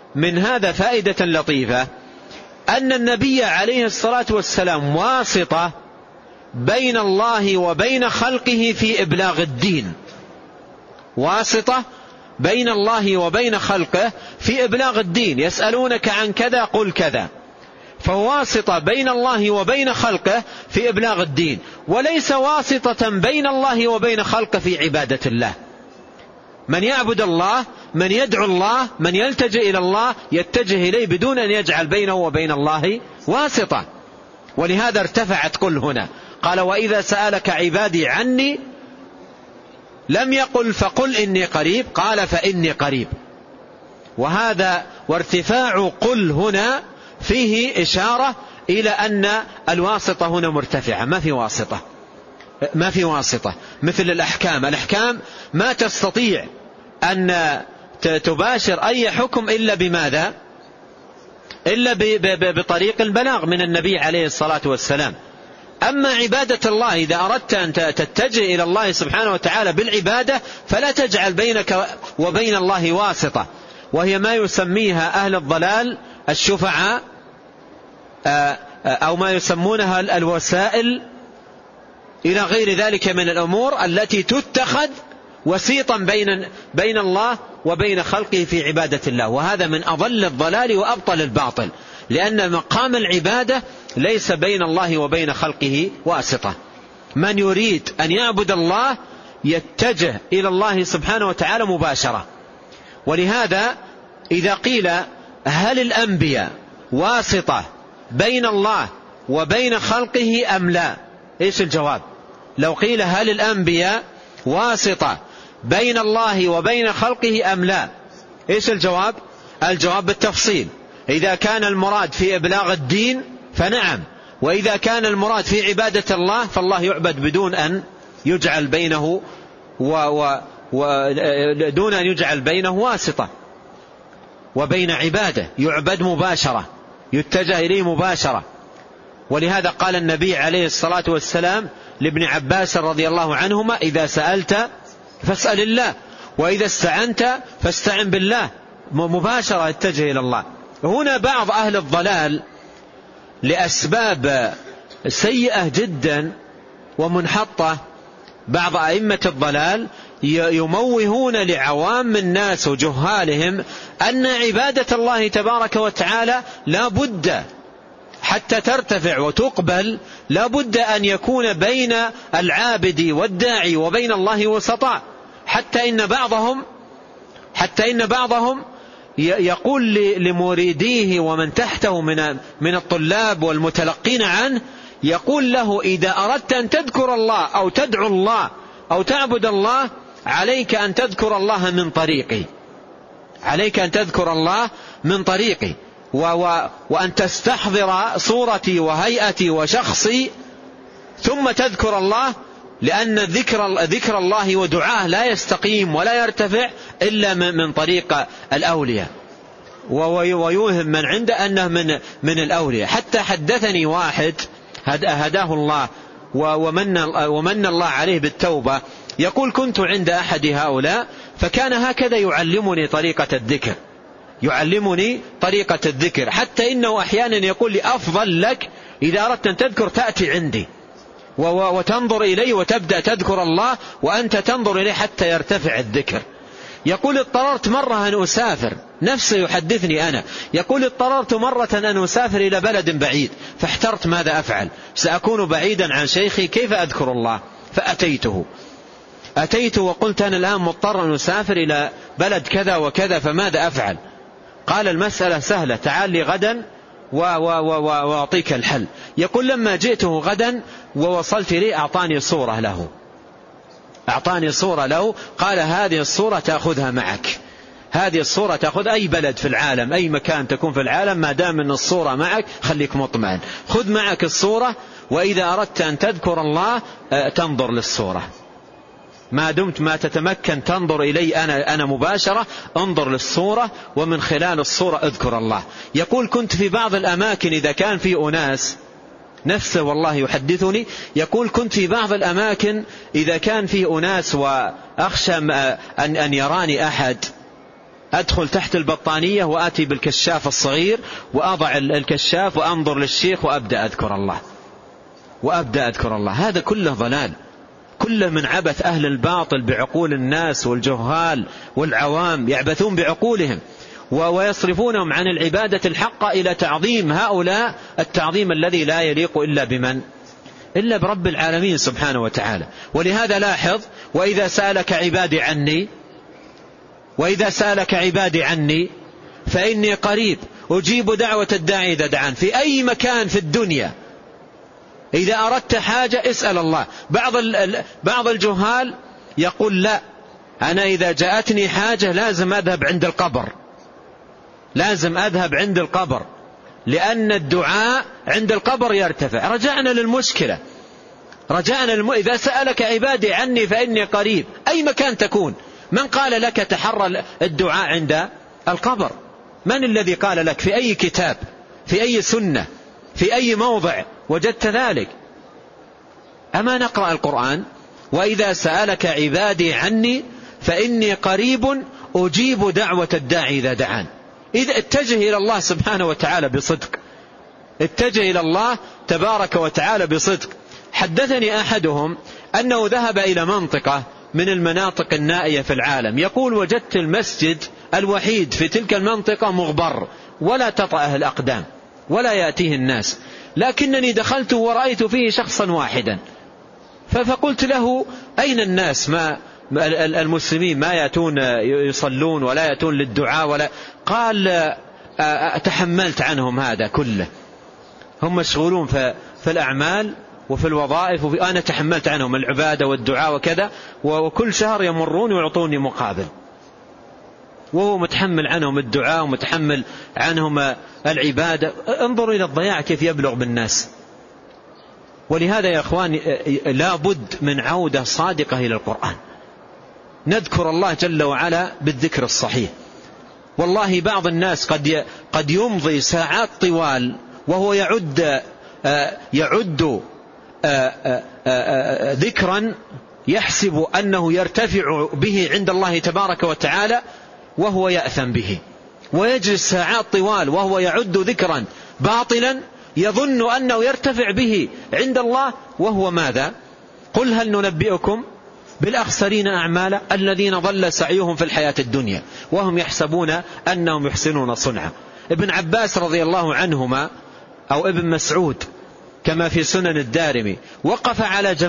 من هذا فائدة لطيفة، أن النبي عليه الصلاة والسلام واسطة بين الله وبين خلقه في إبلاغ الدين، واسطة بين الله وبين خلقه في إبلاغ الدين. يسألونك عن كذا قل كذا، فواسطة بين الله وبين خلقه في إبلاغ الدين، وليس واسطة بين الله وبين خلقه في عبادة الله. من يعبد الله، من يدعو الله، من يلتجئ إلى الله يتجه إليه بدون أن يجعل بينه وبين الله واسطة. ولهذا ارتفعت قل هنا، قال وإذا سألك عبادي عني، لم يقل فقل إني قريب، قال فإني قريب. وهذا وارتفاع قل هنا فيه إشارة إلى أن الواسطة هنا مرتفعة، ما في واسطة مثل الأحكام ما تستطيع أن تباشر أي حكم إلا بماذا؟ إلا بطريق البلاغ من النبي عليه الصلاة والسلام. أما عبادة الله إذا أردت أن تتجه إلى الله سبحانه وتعالى بالعبادة فلا تجعل بينك وبين الله واسطة، وهي ما يسميها أهل الضلال الشفعاء، أو ما يسمونها الوسائل إلى غير ذلك من الأمور التي تتخذ وسيطا بين الله وبين خلقه في عبادة الله. وهذا من أضل الضلال وأبطل الباطل، لأن مقام العبادة ليس بين الله وبين خلقه واسطة. من يريد أن يعبد الله يتجه إلى الله سبحانه وتعالى مباشرة. ولهذا إذا قيل هل الأنبياء واسطة بين الله وبين خلقه أم لا؟ إيش الجواب؟ لو قيل هل الأنبياء واسطة بين الله وبين خلقه أم لا؟ إيش الجواب؟ الجواب بالتفصيل. إذا كان المراد في إبلاغ الدين فنعم، وإذا كان المراد في عبادة الله فالله يعبد بدون أن يجعل بينه دون أن يجعل بينه واسطة، وبين عباده يعبد مباشرة، يتجه إليه مباشرة. ولهذا قال النبي عليه الصلاة والسلام لابن عباس رضي الله عنهما إذا سألت فاسأل الله، وإذا استعنت فاستعن بالله، مباشرة يتجه إلى الله. هنا بعض أهل الضلال لأسباب سيئة جدا ومنحطة، بعض أئمة الضلال يموهون لعوام الناس وجهالهم أن عبادة الله تبارك وتعالى لا بد حتى ترتفع وتقبل لا بد أن يكون بين العابد والداعي وبين الله وسطاء، حتى إن بعضهم يقول لمريديه ومن تحته من الطلاب والمتلقين عنه، يقول له إذا أردت أن تذكر الله أو تدعو الله أو تعبد الله عليك أن تذكر الله من طريقي، وأن تستحضر صورتي وهيئتي وشخصي ثم تذكر الله، لأن ذكر الله ودعاه لا يستقيم ولا يرتفع إلا من طريق الأولياء. ويوهم من عنده أنه من الأولياء. حتى حدثني واحد هداه الله ومن الله عليه بالتوبة، يقول كنت عند أحد هؤلاء فكان هكذا يعلمني طريقة الذكر، حتى إنه أحيانا يقول لي أفضل لك إذا أردت أن تذكر تأتي عندي وتنظر إلي وتبدأ تذكر الله وأنت تنظر إليه حتى يرتفع الذكر. يقول اضطررت مرة أن أسافر، نفسه يحدثني أنا، يقول اضطررت مرة أن أسافر إلى بلد بعيد فاحترت ماذا أفعل، سأكون بعيدا عن شيخي كيف أذكر الله؟ فأتيت وقلت أنا الآن مضطر أن أسافر إلى بلد كذا وكذا فماذا أفعل؟ قال المسألة سهلة، تعال لي غدا وأعطيك الحل. يقول لما جئته غدا ووصلت لي أعطاني صورة له، قال هذه الصورة تأخذها معك، هذه الصورة تأخذ أي بلد في العالم، أي مكان تكون في العالم، ما دام أن الصورة معك خليك مطمئن، خذ معك الصورة، وإذا أردت أن تذكر الله تنظر للصورة، ما دمت ما تتمكن تنظر إلي أنا مباشرة، انظر للصورة ومن خلال الصورة اذكر الله. يقول كنت في بعض الأماكن إذا كان في أناس، نفسه والله يحدثني، يقول كنت في بعض الأماكن إذا كان في أناس وأخشى أن يراني أحد أدخل تحت البطانية وآتي بالكشاف الصغير وأضع الكشاف وأنظر للشيخ وأبدأ أذكر الله. هذا كله ضلال، كله من عبث أهل الباطل بعقول الناس والجهال والعوام، يعبثون بعقولهم ويصرفونهم عن العبادة الحقة إلى تعظيم هؤلاء التعظيم الذي لا يليق إلا بمن؟ إلا برب العالمين سبحانه وتعالى. ولهذا لاحظ: وإذا سألك عبادي عني فإني قريب أجيب دعوة الداعي إذا دعان. في أي مكان في الدنيا إذا أردت حاجة اسأل الله. بعض الجهال يقول: لا، أنا إذا جاءتني حاجة لازم أذهب عند القبر، لأن الدعاء عند القبر يرتفع. رجعنا للمشكلة، إذا سألك عبادي عني فإني قريب. أي مكان تكون، من قال لك تحرى الدعاء عند القبر؟ من الذي قال لك؟ في أي كتاب، في أي سنة، في أي موضع وجدت ذلك؟ أما نقرأ القرآن: وإذا سألك عبادي عني فإني قريب أجيب دعوة الداعي إذا دعان. إذا اتجه إلى الله سبحانه وتعالى بصدق، اتجه إلى الله تبارك وتعالى بصدق. حدثني أحدهم أنه ذهب إلى منطقة من المناطق النائية في العالم، يقول: وجدت المسجد الوحيد في تلك المنطقة مغبر ولا تطأه الأقدام ولا يأتيه الناس، لكنني دخلت ورأيت فيه شخصا واحدا، فقلت له: أين الناس المسلمين ما يأتون يصلون ولا يأتون للدعاء قال: تحملت عنهم هذا كله، هم مشغولون في الأعمال وفي الوظائف، أنا تحملت عنهم العبادة والدعاء وكذا، وكل شهر يمرون ويعطوني مقابل، وهو متحمل عنهم الدعاء ومتحمل عنهم العبادة. انظروا إلى الضياع كيف يبلغ بالناس. ولهذا يا أخواني لا بد من عودة صادقة إلى القرآن، نذكر الله جل وعلا بالذكر الصحيح. والله بعض الناس قد يمضي ساعات طوال وهو يعد ذكرا يحسب أنه يرتفع به عند الله تبارك وتعالى وهو يأثم به، ويجلس ساعات طوال وهو يعد ذكرا باطلا يظن أنه يرتفع به عند الله، وهو ماذا؟ قل هل ننبئكم بالأخسرين أعمالا الذين ضل سعيهم في الحياة الدنيا وهم يحسبون أنهم يحسنون صنعا. ابن عباس رضي الله عنهما أو ابن مسعود كما في سنن الدارمي وقف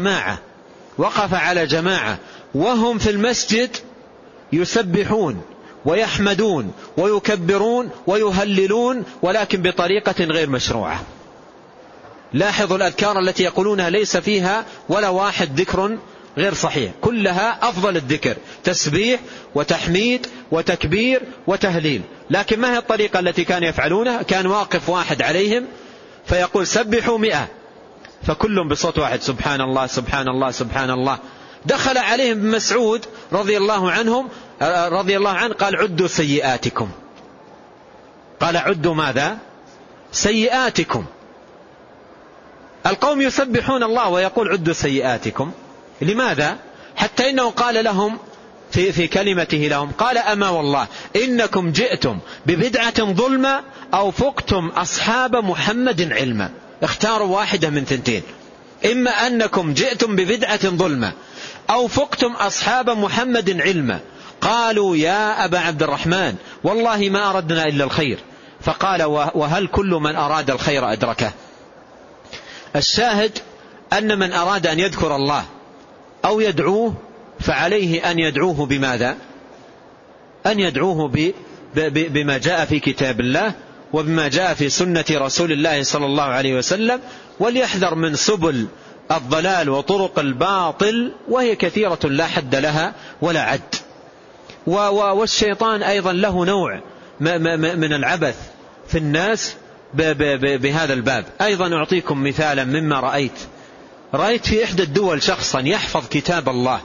على جماعة وهم في المسجد يسبحون ويحمدون ويكبرون ويهللون، ولكن بطريقة غير مشروعة. لاحظوا الأذكار التي يقولونها ليس فيها ولا واحد ذكر غير صحيح، كلها أفضل الذكر، تسبيح وتحميد وتكبير وتهليل. لكن ما هي الطريقة التي كانوا يفعلونها؟ كان واقف واحد عليهم فيقول سبحوا 100، فكلهم بصوت واحد سبحان الله سبحان الله سبحان الله. دخل عليهم ابن مسعود رضي الله عنه قال عدوا سيئاتكم. قال عدوا ماذا؟ سيئاتكم. القوم يسبحون الله ويقول عدوا سيئاتكم. لماذا؟ حتى إنه قال لهم في كلمته لهم قال أما والله إنكم جئتم ببدعة ظلمة أو فقتم أصحاب محمد علما. اختاروا واحدة من ثنتين، إما أنكم جئتم ببدعة ظلمة أو فقتم أصحاب محمد علما. قالوا يا أبا عبد الرحمن والله ما أردنا إلا الخير. فقال وهل كل من أراد الخير أدركه؟ الشاهد أن من أراد أن يذكر الله أو يدعوه فعليه أن يدعوه بماذا؟ أن يدعوه بما جاء في كتاب الله وبما جاء في سنة رسول الله صلى الله عليه وسلم، وليحذر من سبل الضلال وطرق الباطل وهي كثيرة لا حد لها ولا عد. والشيطان أيضا له نوع من العبث في الناس بهذا الباب. أيضا أعطيكم مثالا مما رأيت في إحدى الدول شخصا يحفظ كتاب الله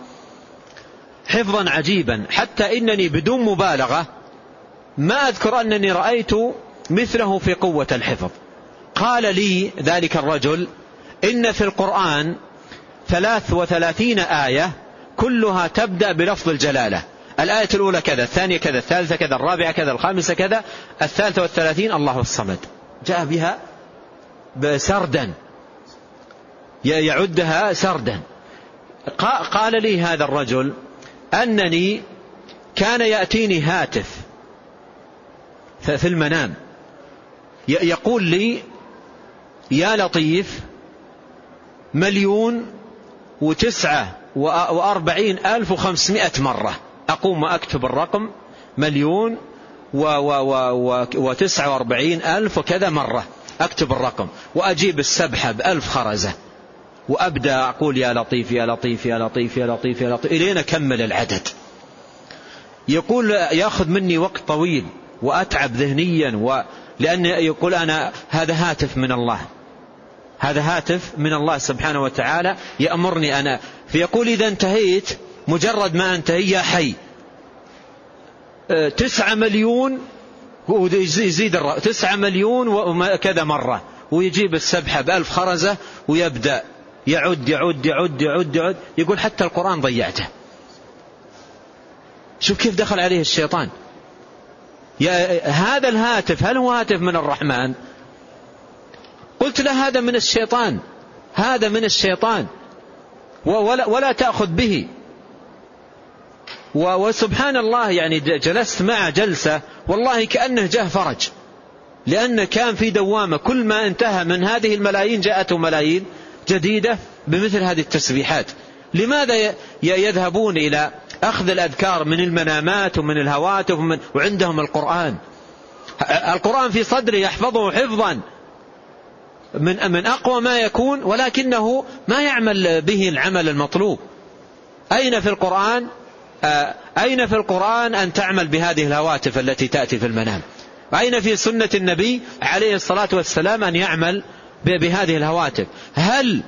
حفظا عجيبا، حتى إنني بدون مبالغة ما أذكر أنني رأيت مثله في قوة الحفظ. قال لي ذلك الرجل إن في القرآن 33 آية كلها تبدأ بلفظ الجلالة، الآية الأولى كذا، الثانية كذا، الثالثة كذا، الرابعة كذا، الخامسة كذا، 33 الله الصمد. جاء بها سردا، يعدها سردا. قال لي هذا الرجل أنني كان يأتيني هاتف في المنام يقول لي يا لطيف 1,049,500 مرة. أقوم وأكتب الرقم 1,049,000 وكذا مرة، أكتب الرقم وأجيب السبحة ب1000 خرزة وأبدأ أقول يا لطيف يا لطيف يا لطيف يا لطيف يا لطيف إلين أكمل العدد. يقول يأخذ مني وقت طويل وأتعب ذهنيا، لأن يقول أنا هذا هاتف من الله، هذا هاتف من الله سبحانه وتعالى يأمرني أنا. فيقول إذا انتهيت، مجرد ما انتهي يا حي 9 مليون، يزيد 9 مليون وكذا مرة، ويجيب السبحة ب1000 خرزة ويبدأ يعد يعد يعد يعد يعد. يقول حتى القرآن ضيعته. شوف كيف دخل عليه الشيطان. هذا الهاتف هل هو هاتف من الرحمن؟ قلت له هذا من الشيطان، هذا من الشيطان، ولا تأخذ به. وسبحان الله يعني جلست مع جلسة والله كأنه جاء فرج، لأنه كان في دوامة، كل ما انتهى من هذه الملايين جاءته ملايين جديدة بمثل هذه التسبيحات. لماذا يذهبون إلى أخذ الأذكار من المنامات ومن الهواتف وعندهم القرآن في صدره يحفظه حفظا من أقوى ما يكون، ولكنه ما يعمل به العمل المطلوب. أين في القرآن أن تعمل بهذه الهواتف التي تأتي في المنام؟ أين في سنة النبي عليه الصلاة والسلام أن يعمل بهذه الهواتف؟ هل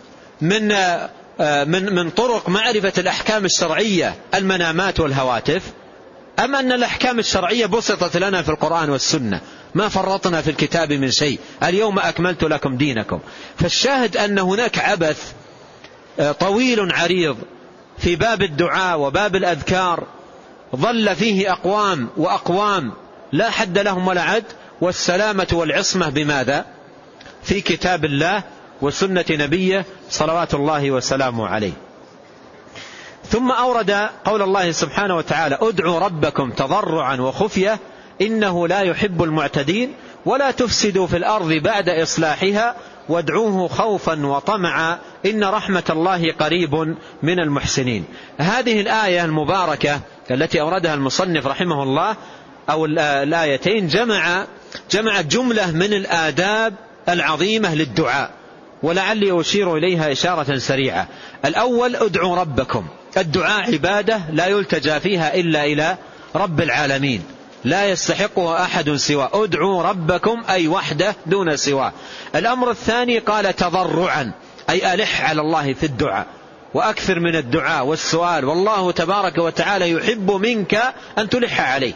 من طرق معرفة الأحكام الشرعية المنامات والهواتف، أم أن الأحكام الشرعية بسطت لنا في القرآن والسنة، ما فرطنا في الكتاب من شيء، اليوم أكملت لكم دينكم؟ فالشاهد أن هناك عبث طويل عريض في باب الدعاء وباب الأذكار، ظل فيه أقوام وأقوام لا حد لهم ولا عد. والسلامة والعصمة بماذا؟ في كتاب الله وسنة نبيه صلوات الله وسلامه عليه. ثم أورد قول الله سبحانه وتعالى ادعوا ربكم تضرعا وخفية إنه لا يحب المعتدين ولا تفسدوا في الأرض بعد إصلاحها وادعوه خوفا وطمعا إن رحمة الله قريب من المحسنين. هذه الآية المباركة التي أوردها المصنف رحمه الله، أو الآيتين، جمع جملة من الآداب العظيمة للدعاء، ولعلي أشير إليها إشارة سريعة. الأول ادعوا ربكم. الدعاء عبادة لا يلتجى فيها إلا إلى رب العالمين، لا يستحقها أحد سواه. ادعوا ربكم أي وحده دون سواه. الأمر الثاني قال تضرعا، أي ألح على الله في الدعاء وأكثر من الدعاء والسؤال، والله تبارك وتعالى يحب منك أن تلح عليه،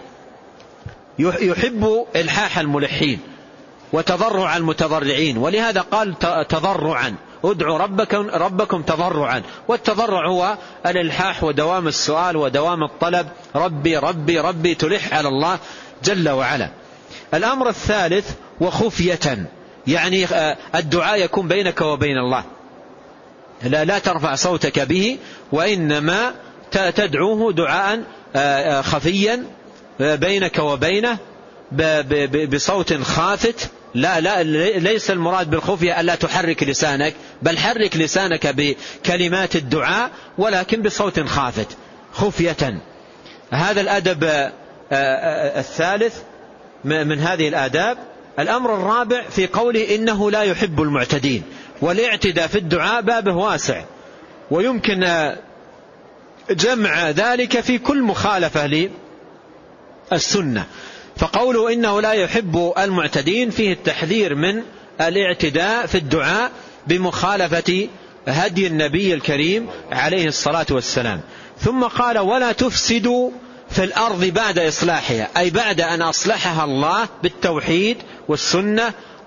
يحب إلحاح الملحين وتضرع المتضرعين، ولهذا قال تضرعا، ادعوا ربكم تضرعا. والتضرع هو الإلحاح ودوام السؤال ودوام الطلب، ربي ربي ربي، تلح على الله جل وعلا. الأمر الثالث وخفية، يعني الدعاء يكون بينك وبين الله، لا ترفع صوتك به، وإنما تدعوه دعاء خفيا بينك وبينه بصوت خافت. لا ليس المراد بالخفية ألا تحرك لسانك، بل حرك لسانك بكلمات الدعاء ولكن بصوت خافت خفية. هذا الأدب الثالث من هذه الآداب. الأمر الرابع في قوله إنه لا يحب المعتدين، والاعتداء في الدعاء بابه واسع، ويمكن جمع ذلك في كل مخالفة للسنة. فقوله إنه لا يحب المعتدين فيه التحذير من الاعتداء في الدعاء بمخالفة هدي النبي الكريم عليه الصلاة والسلام. ثم قال ولا تفسدوا في الأرض بعد إصلاحها، أي بعد أن أصلحها الله بالتوحيد والسنة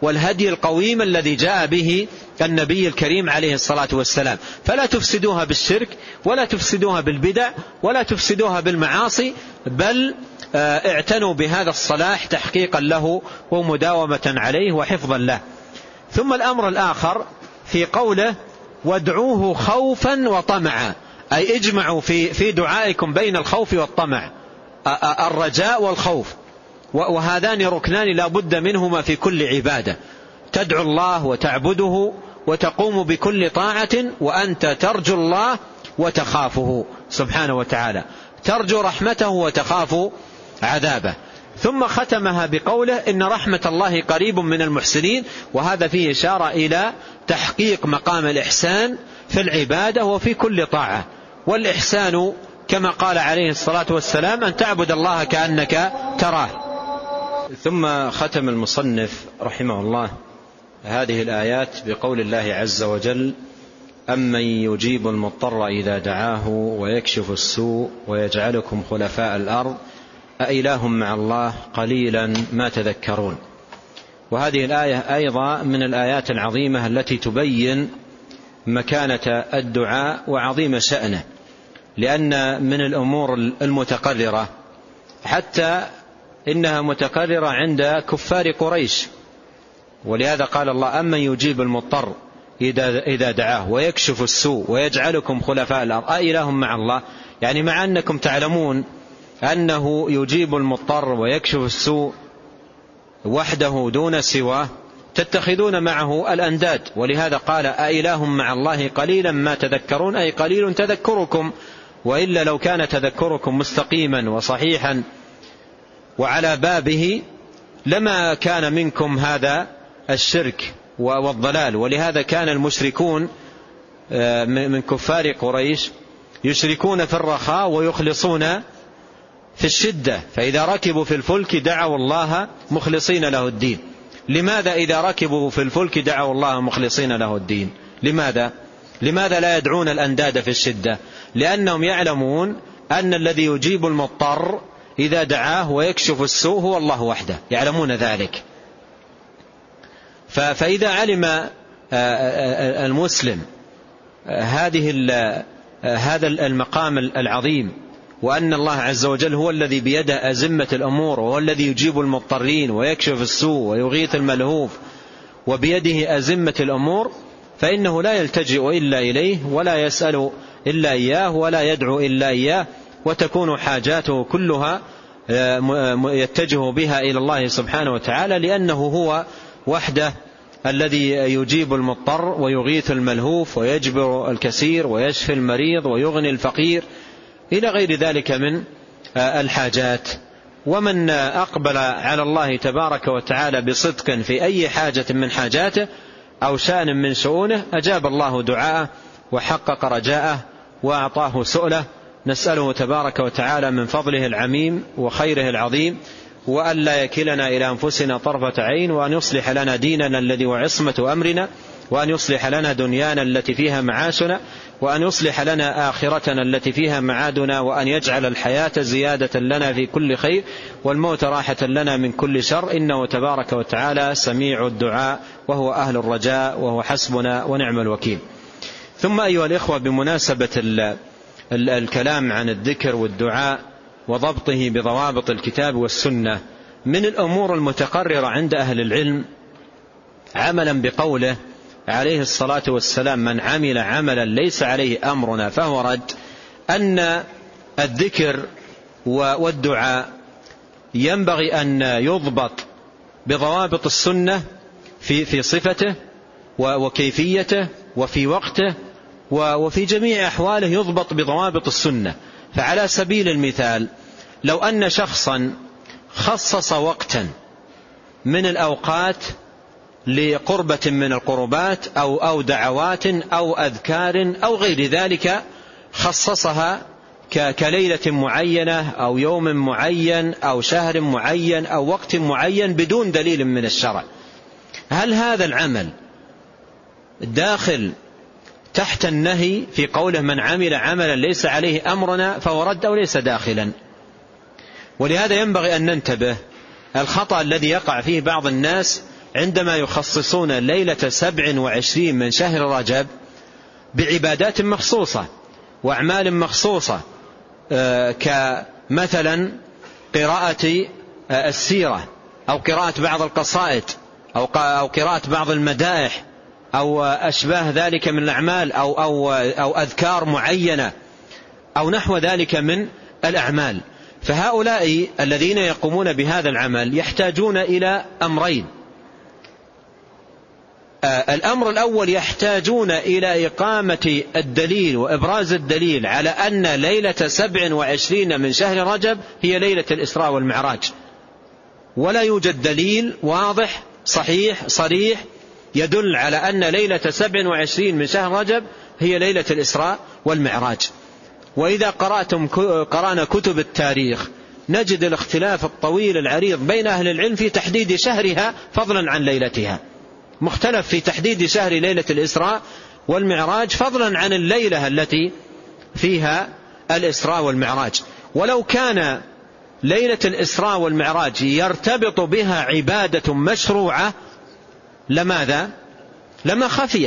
والهدي القويم الذي جاء به النبي الكريم عليه الصلاة والسلام. فلا تفسدوها بالشرك ولا تفسدوها بالبدع ولا تفسدوها بالمعاصي، بل اعتنوا بهذا الصلاح تحقيقا له ومداومة عليه وحفظا له. ثم الأمر الآخر في قوله وادعوه خوفا وطمعا، أي اجمعوا في دعائكم بين الخوف والطمع، الرجاء والخوف، وهذان ركنان لا بد منهما في كل عبادة. تدعو الله وتعبده وتقوم بكل طاعة وأنت ترجو الله وتخافه سبحانه وتعالى، ترجو رحمته وتخاف عذابه. ثم ختمها بقوله إن رحمة الله قريب من المحسنين، وهذا فيه إشارة إلى تحقيق مقام الإحسان في العبادة وفي كل طاعة. والإحسان كما قال عليه الصلاة والسلام أن تعبد الله كأنك تراه. ثم ختم المصنف رحمه الله هذه الآيات بقول الله عز وجل أمن يجيب المضطر إذا دعاه ويكشف السوء ويجعلكم خلفاء الأرض أإله مع الله قليلا ما تذكرون. وهذه الآية أيضا من الآيات العظيمة التي تبين مكانة الدعاء وعظيم شأنه، لأن من الأمور المتقررة حتى إنها متقررة عند كفار قريش. ولهذا قال الله أمن يجيب المضطر إذا دعاه ويكشف السوء ويجعلكم خلفاء الأرض أإله مع الله، يعني مع أنكم تعلمون أنه يجيب المضطر ويكشف السوء وحده دون سواه تتخذون معه الأنداد. ولهذا قال أإله مع الله قليلا ما تذكرون، أي قليل تذكركم، وإلا لو كان تذكركم مستقيما وصحيحا وعلى بابه لما كان منكم هذا الشرك والضلال. ولهذا كان المشركون من كفار قريش يشركون في الرخاء ويخلصون في الشدة، فإذا ركبوا في الفلك دعوا الله مخلصين له الدين. لماذا إذا ركبوا في الفلك دعوا الله مخلصين له الدين؟ لماذا لا يدعون الأنداد في الشدة؟ لأنهم يعلمون أن الذي يجيب المضطر إذا دعاه ويكشف السوء هو الله وحده، يعلمون ذلك. فإذا علم المسلم هذا المقام العظيم، وأن الله عز وجل هو الذي بيده أزمة الأمور، وهو الذي يجيب المضطرين ويكشف السوء ويغيث الملهوف وبيده أزمة الأمور، فإنه لا يلتجئ إلا إليه ولا يسأل إلا إياه ولا يدعو إلا إياه، وتكون حاجاته كلها يتجه بها إلى الله سبحانه وتعالى، لأنه هو وحده الذي يجيب المضطر ويغيث الملهوف ويجبر الكثير ويشفي المريض ويغني الفقير إلى غير ذلك من الحاجات. ومن أقبل على الله تبارك وتعالى بصدق في أي حاجة من حاجاته أو شأن من شؤونه أجاب الله دعاءه وحقق رجاءه وأعطاه سؤله. نسأله تبارك وتعالى من فضله العميم وخيره العظيم، وأن لا يكلنا إلى أنفسنا طرفة عين، وأن يصلح لنا ديننا الذي هو عصمة أمرنا، وأن يصلح لنا دنيانا التي فيها معاشنا، وأن يصلح لنا آخرتنا التي فيها معادنا، وأن يجعل الحياة زيادة لنا في كل خير والموت راحة لنا من كل شر، إنه تبارك وتعالى سميع الدعاء وهو أهل الرجاء وهو حسبنا ونعم الوكيل. ثم أيها الإخوة، بمناسبة الكلام عن الذكر والدعاء وضبطه بضوابط الكتاب والسنة، من الأمور المتقررة عند أهل العلم عملا بقوله عليه الصلاة والسلام من عمل عملا ليس عليه أمرنا فهو رد، أن الذكر والدعاء ينبغي أن يضبط بضوابط السنة في صفته وكيفيته وفي وقته وفي جميع أحواله يضبط بضوابط السنة. فعلى سبيل المثال، لو أن شخصا خصص وقتا من الأوقات لقربة من القربات أو دعوات أو أذكار أو غير ذلك، خصصها كليلة معينة أو يوم معين أو شهر معين أو وقت معين بدون دليل من الشرع، هل هذا العمل داخل تحت النهي في قوله من عمل عملا ليس عليه أمرنا فهو رد، أو ليس داخلا؟ ولهذا ينبغي أن ننتبه الخطأ الذي يقع فيه بعض الناس عندما يخصصون ليلة 27 من شهر رجب بعبادات مخصوصة وأعمال مخصوصة، كمثلا قراءة السيرة أو قراءة بعض القصائد أو قراءة بعض المدائح أو أشباه ذلك من الأعمال أو أذكار معينة أو نحو ذلك من الأعمال. فهؤلاء الذين يقومون بهذا العمل يحتاجون إلى أمرين. الأمر الأول يحتاجون إلى إقامة الدليل وإبراز الدليل على أن ليلة 27 من شهر رجب هي ليلة الإسراء والمعراج، ولا يوجد دليل واضح صحيح صريح يدل على أن ليلة 27 من شهر رجب هي ليلة الإسراء والمعراج. وإذا قرأنا كتب التاريخ نجد الاختلاف الطويل العريض بين أهل العلم في تحديد شهرها فضلا عن ليلتها، مختلف في تحديد شهر ليلة الإسراء والمعراج فضلا عن الليلة التي فيها الإسراء والمعراج. ولو كان ليلة الإسراء والمعراج يرتبط بها عبادة مشروعة لماذا؟ لما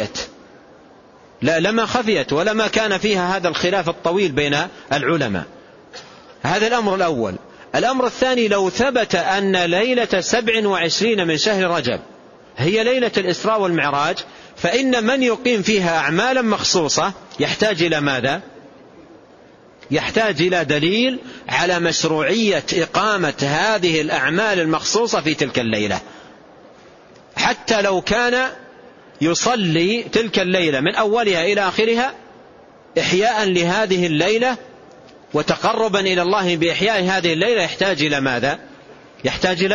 خفيت ولما كان فيها هذا الخلاف الطويل بين العلماء. هذا الأمر الأول. الأمر الثاني، لو ثبت أن ليلة 27 من شهر رجب هي ليلة الإسراء والمعراج، فإن من يقيم فيها أعمالا مخصوصة يحتاج إلى ماذا؟ يحتاج إلى دليل على مشروعية إقامة هذه الأعمال المخصوصة في تلك الليلة، حتى لو كان يصلي تلك الليلة من أولها إلى آخرها إحياء لهذه الليلة وتقربا إلى الله بإحياء هذه الليلة، يحتاج إلى ماذا؟ يحتاج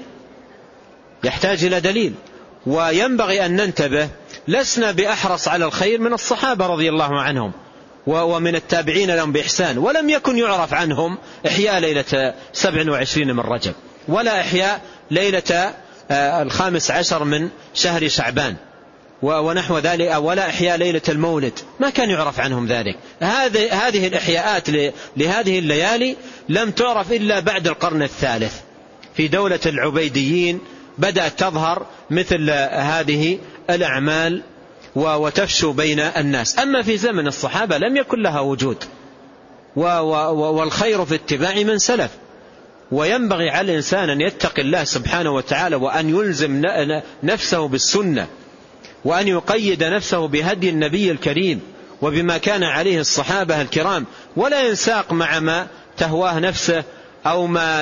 إلى دليل. وينبغي أن ننتبه، لسنا بأحرص على الخير من الصحابة رضي الله عنهم ومن التابعين لهم بإحسان، ولم يكن يعرف عنهم إحياء ليلة 27 من رجب، ولا إحياء ليلة 15 من شهر شعبان ونحو ذلك، ولا إحياء ليلة المولد، ما كان يعرف عنهم ذلك. هذه الإحياءات لهذه الليالي لم تعرف إلا بعد القرن الثالث في دولة العبيديين بدأت تظهر مثل هذه الأعمال وتفشو بين الناس. أما في زمن الصحابة لم يكن لها وجود، والخير في اتباع من سلف. وينبغي على الإنسان أن يتقي الله سبحانه وتعالى، وأن يلزم نفسه بالسنة، وأن يقيد نفسه بهدي النبي الكريم وبما كان عليه الصحابة الكرام، ولا ينساق مع ما تهواه نفسه أو ما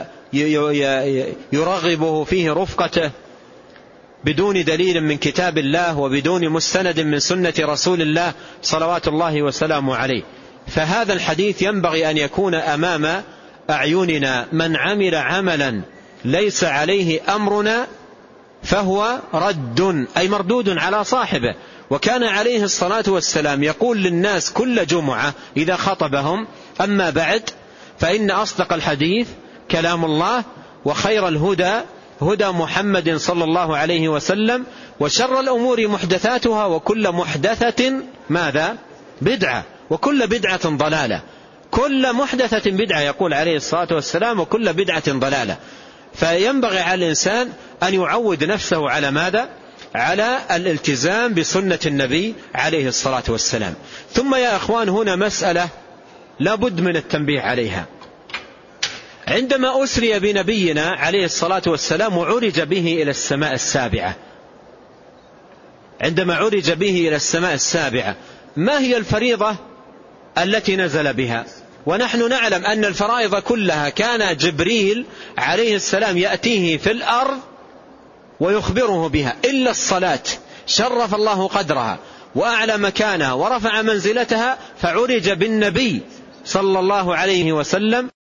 يرغبه فيه رفقته بدون دليل من كتاب الله وبدون مستند من سنة رسول الله صلوات الله وسلامه عليه. فهذا الحديث ينبغي أن يكون أمام أعيننا: من عمل عملا ليس عليه أمرنا فهو رد، أي مردود على صاحبه. وكان عليه الصلاة والسلام يقول للناس كل جمعة إذا خطبهم: أما بعد فإن أصدق الحديث كلام الله، وخير الهدى هدى محمد صلى الله عليه وسلم، وشر الأمور محدثاتها، وكل محدثة ماذا؟ بدعة، وكل بدعة ضلالة. كل محدثة بدعة يقول عليه الصلاة والسلام، وكل بدعة ضلالة. فينبغي على الإنسان أن يعود نفسه على ماذا؟ على الالتزام بسنة النبي عليه الصلاة والسلام. ثم يا أخوان، هنا مسألة لا بد من التنبيه عليها. عندما أسري بنبينا عليه الصلاة والسلام وعرج به إلى السماء السابعة، عندما عرج به إلى السماء السابعة، ما هي الفريضة التي نزل بها؟ ونحن نعلم أن الفرائض كلها كان جبريل عليه السلام يأتيه في الأرض ويخبره بها، إلا الصلاة شرف الله قدرها وأعلى مكانها ورفع منزلتها، فعرج بالنبي صلى الله عليه وسلم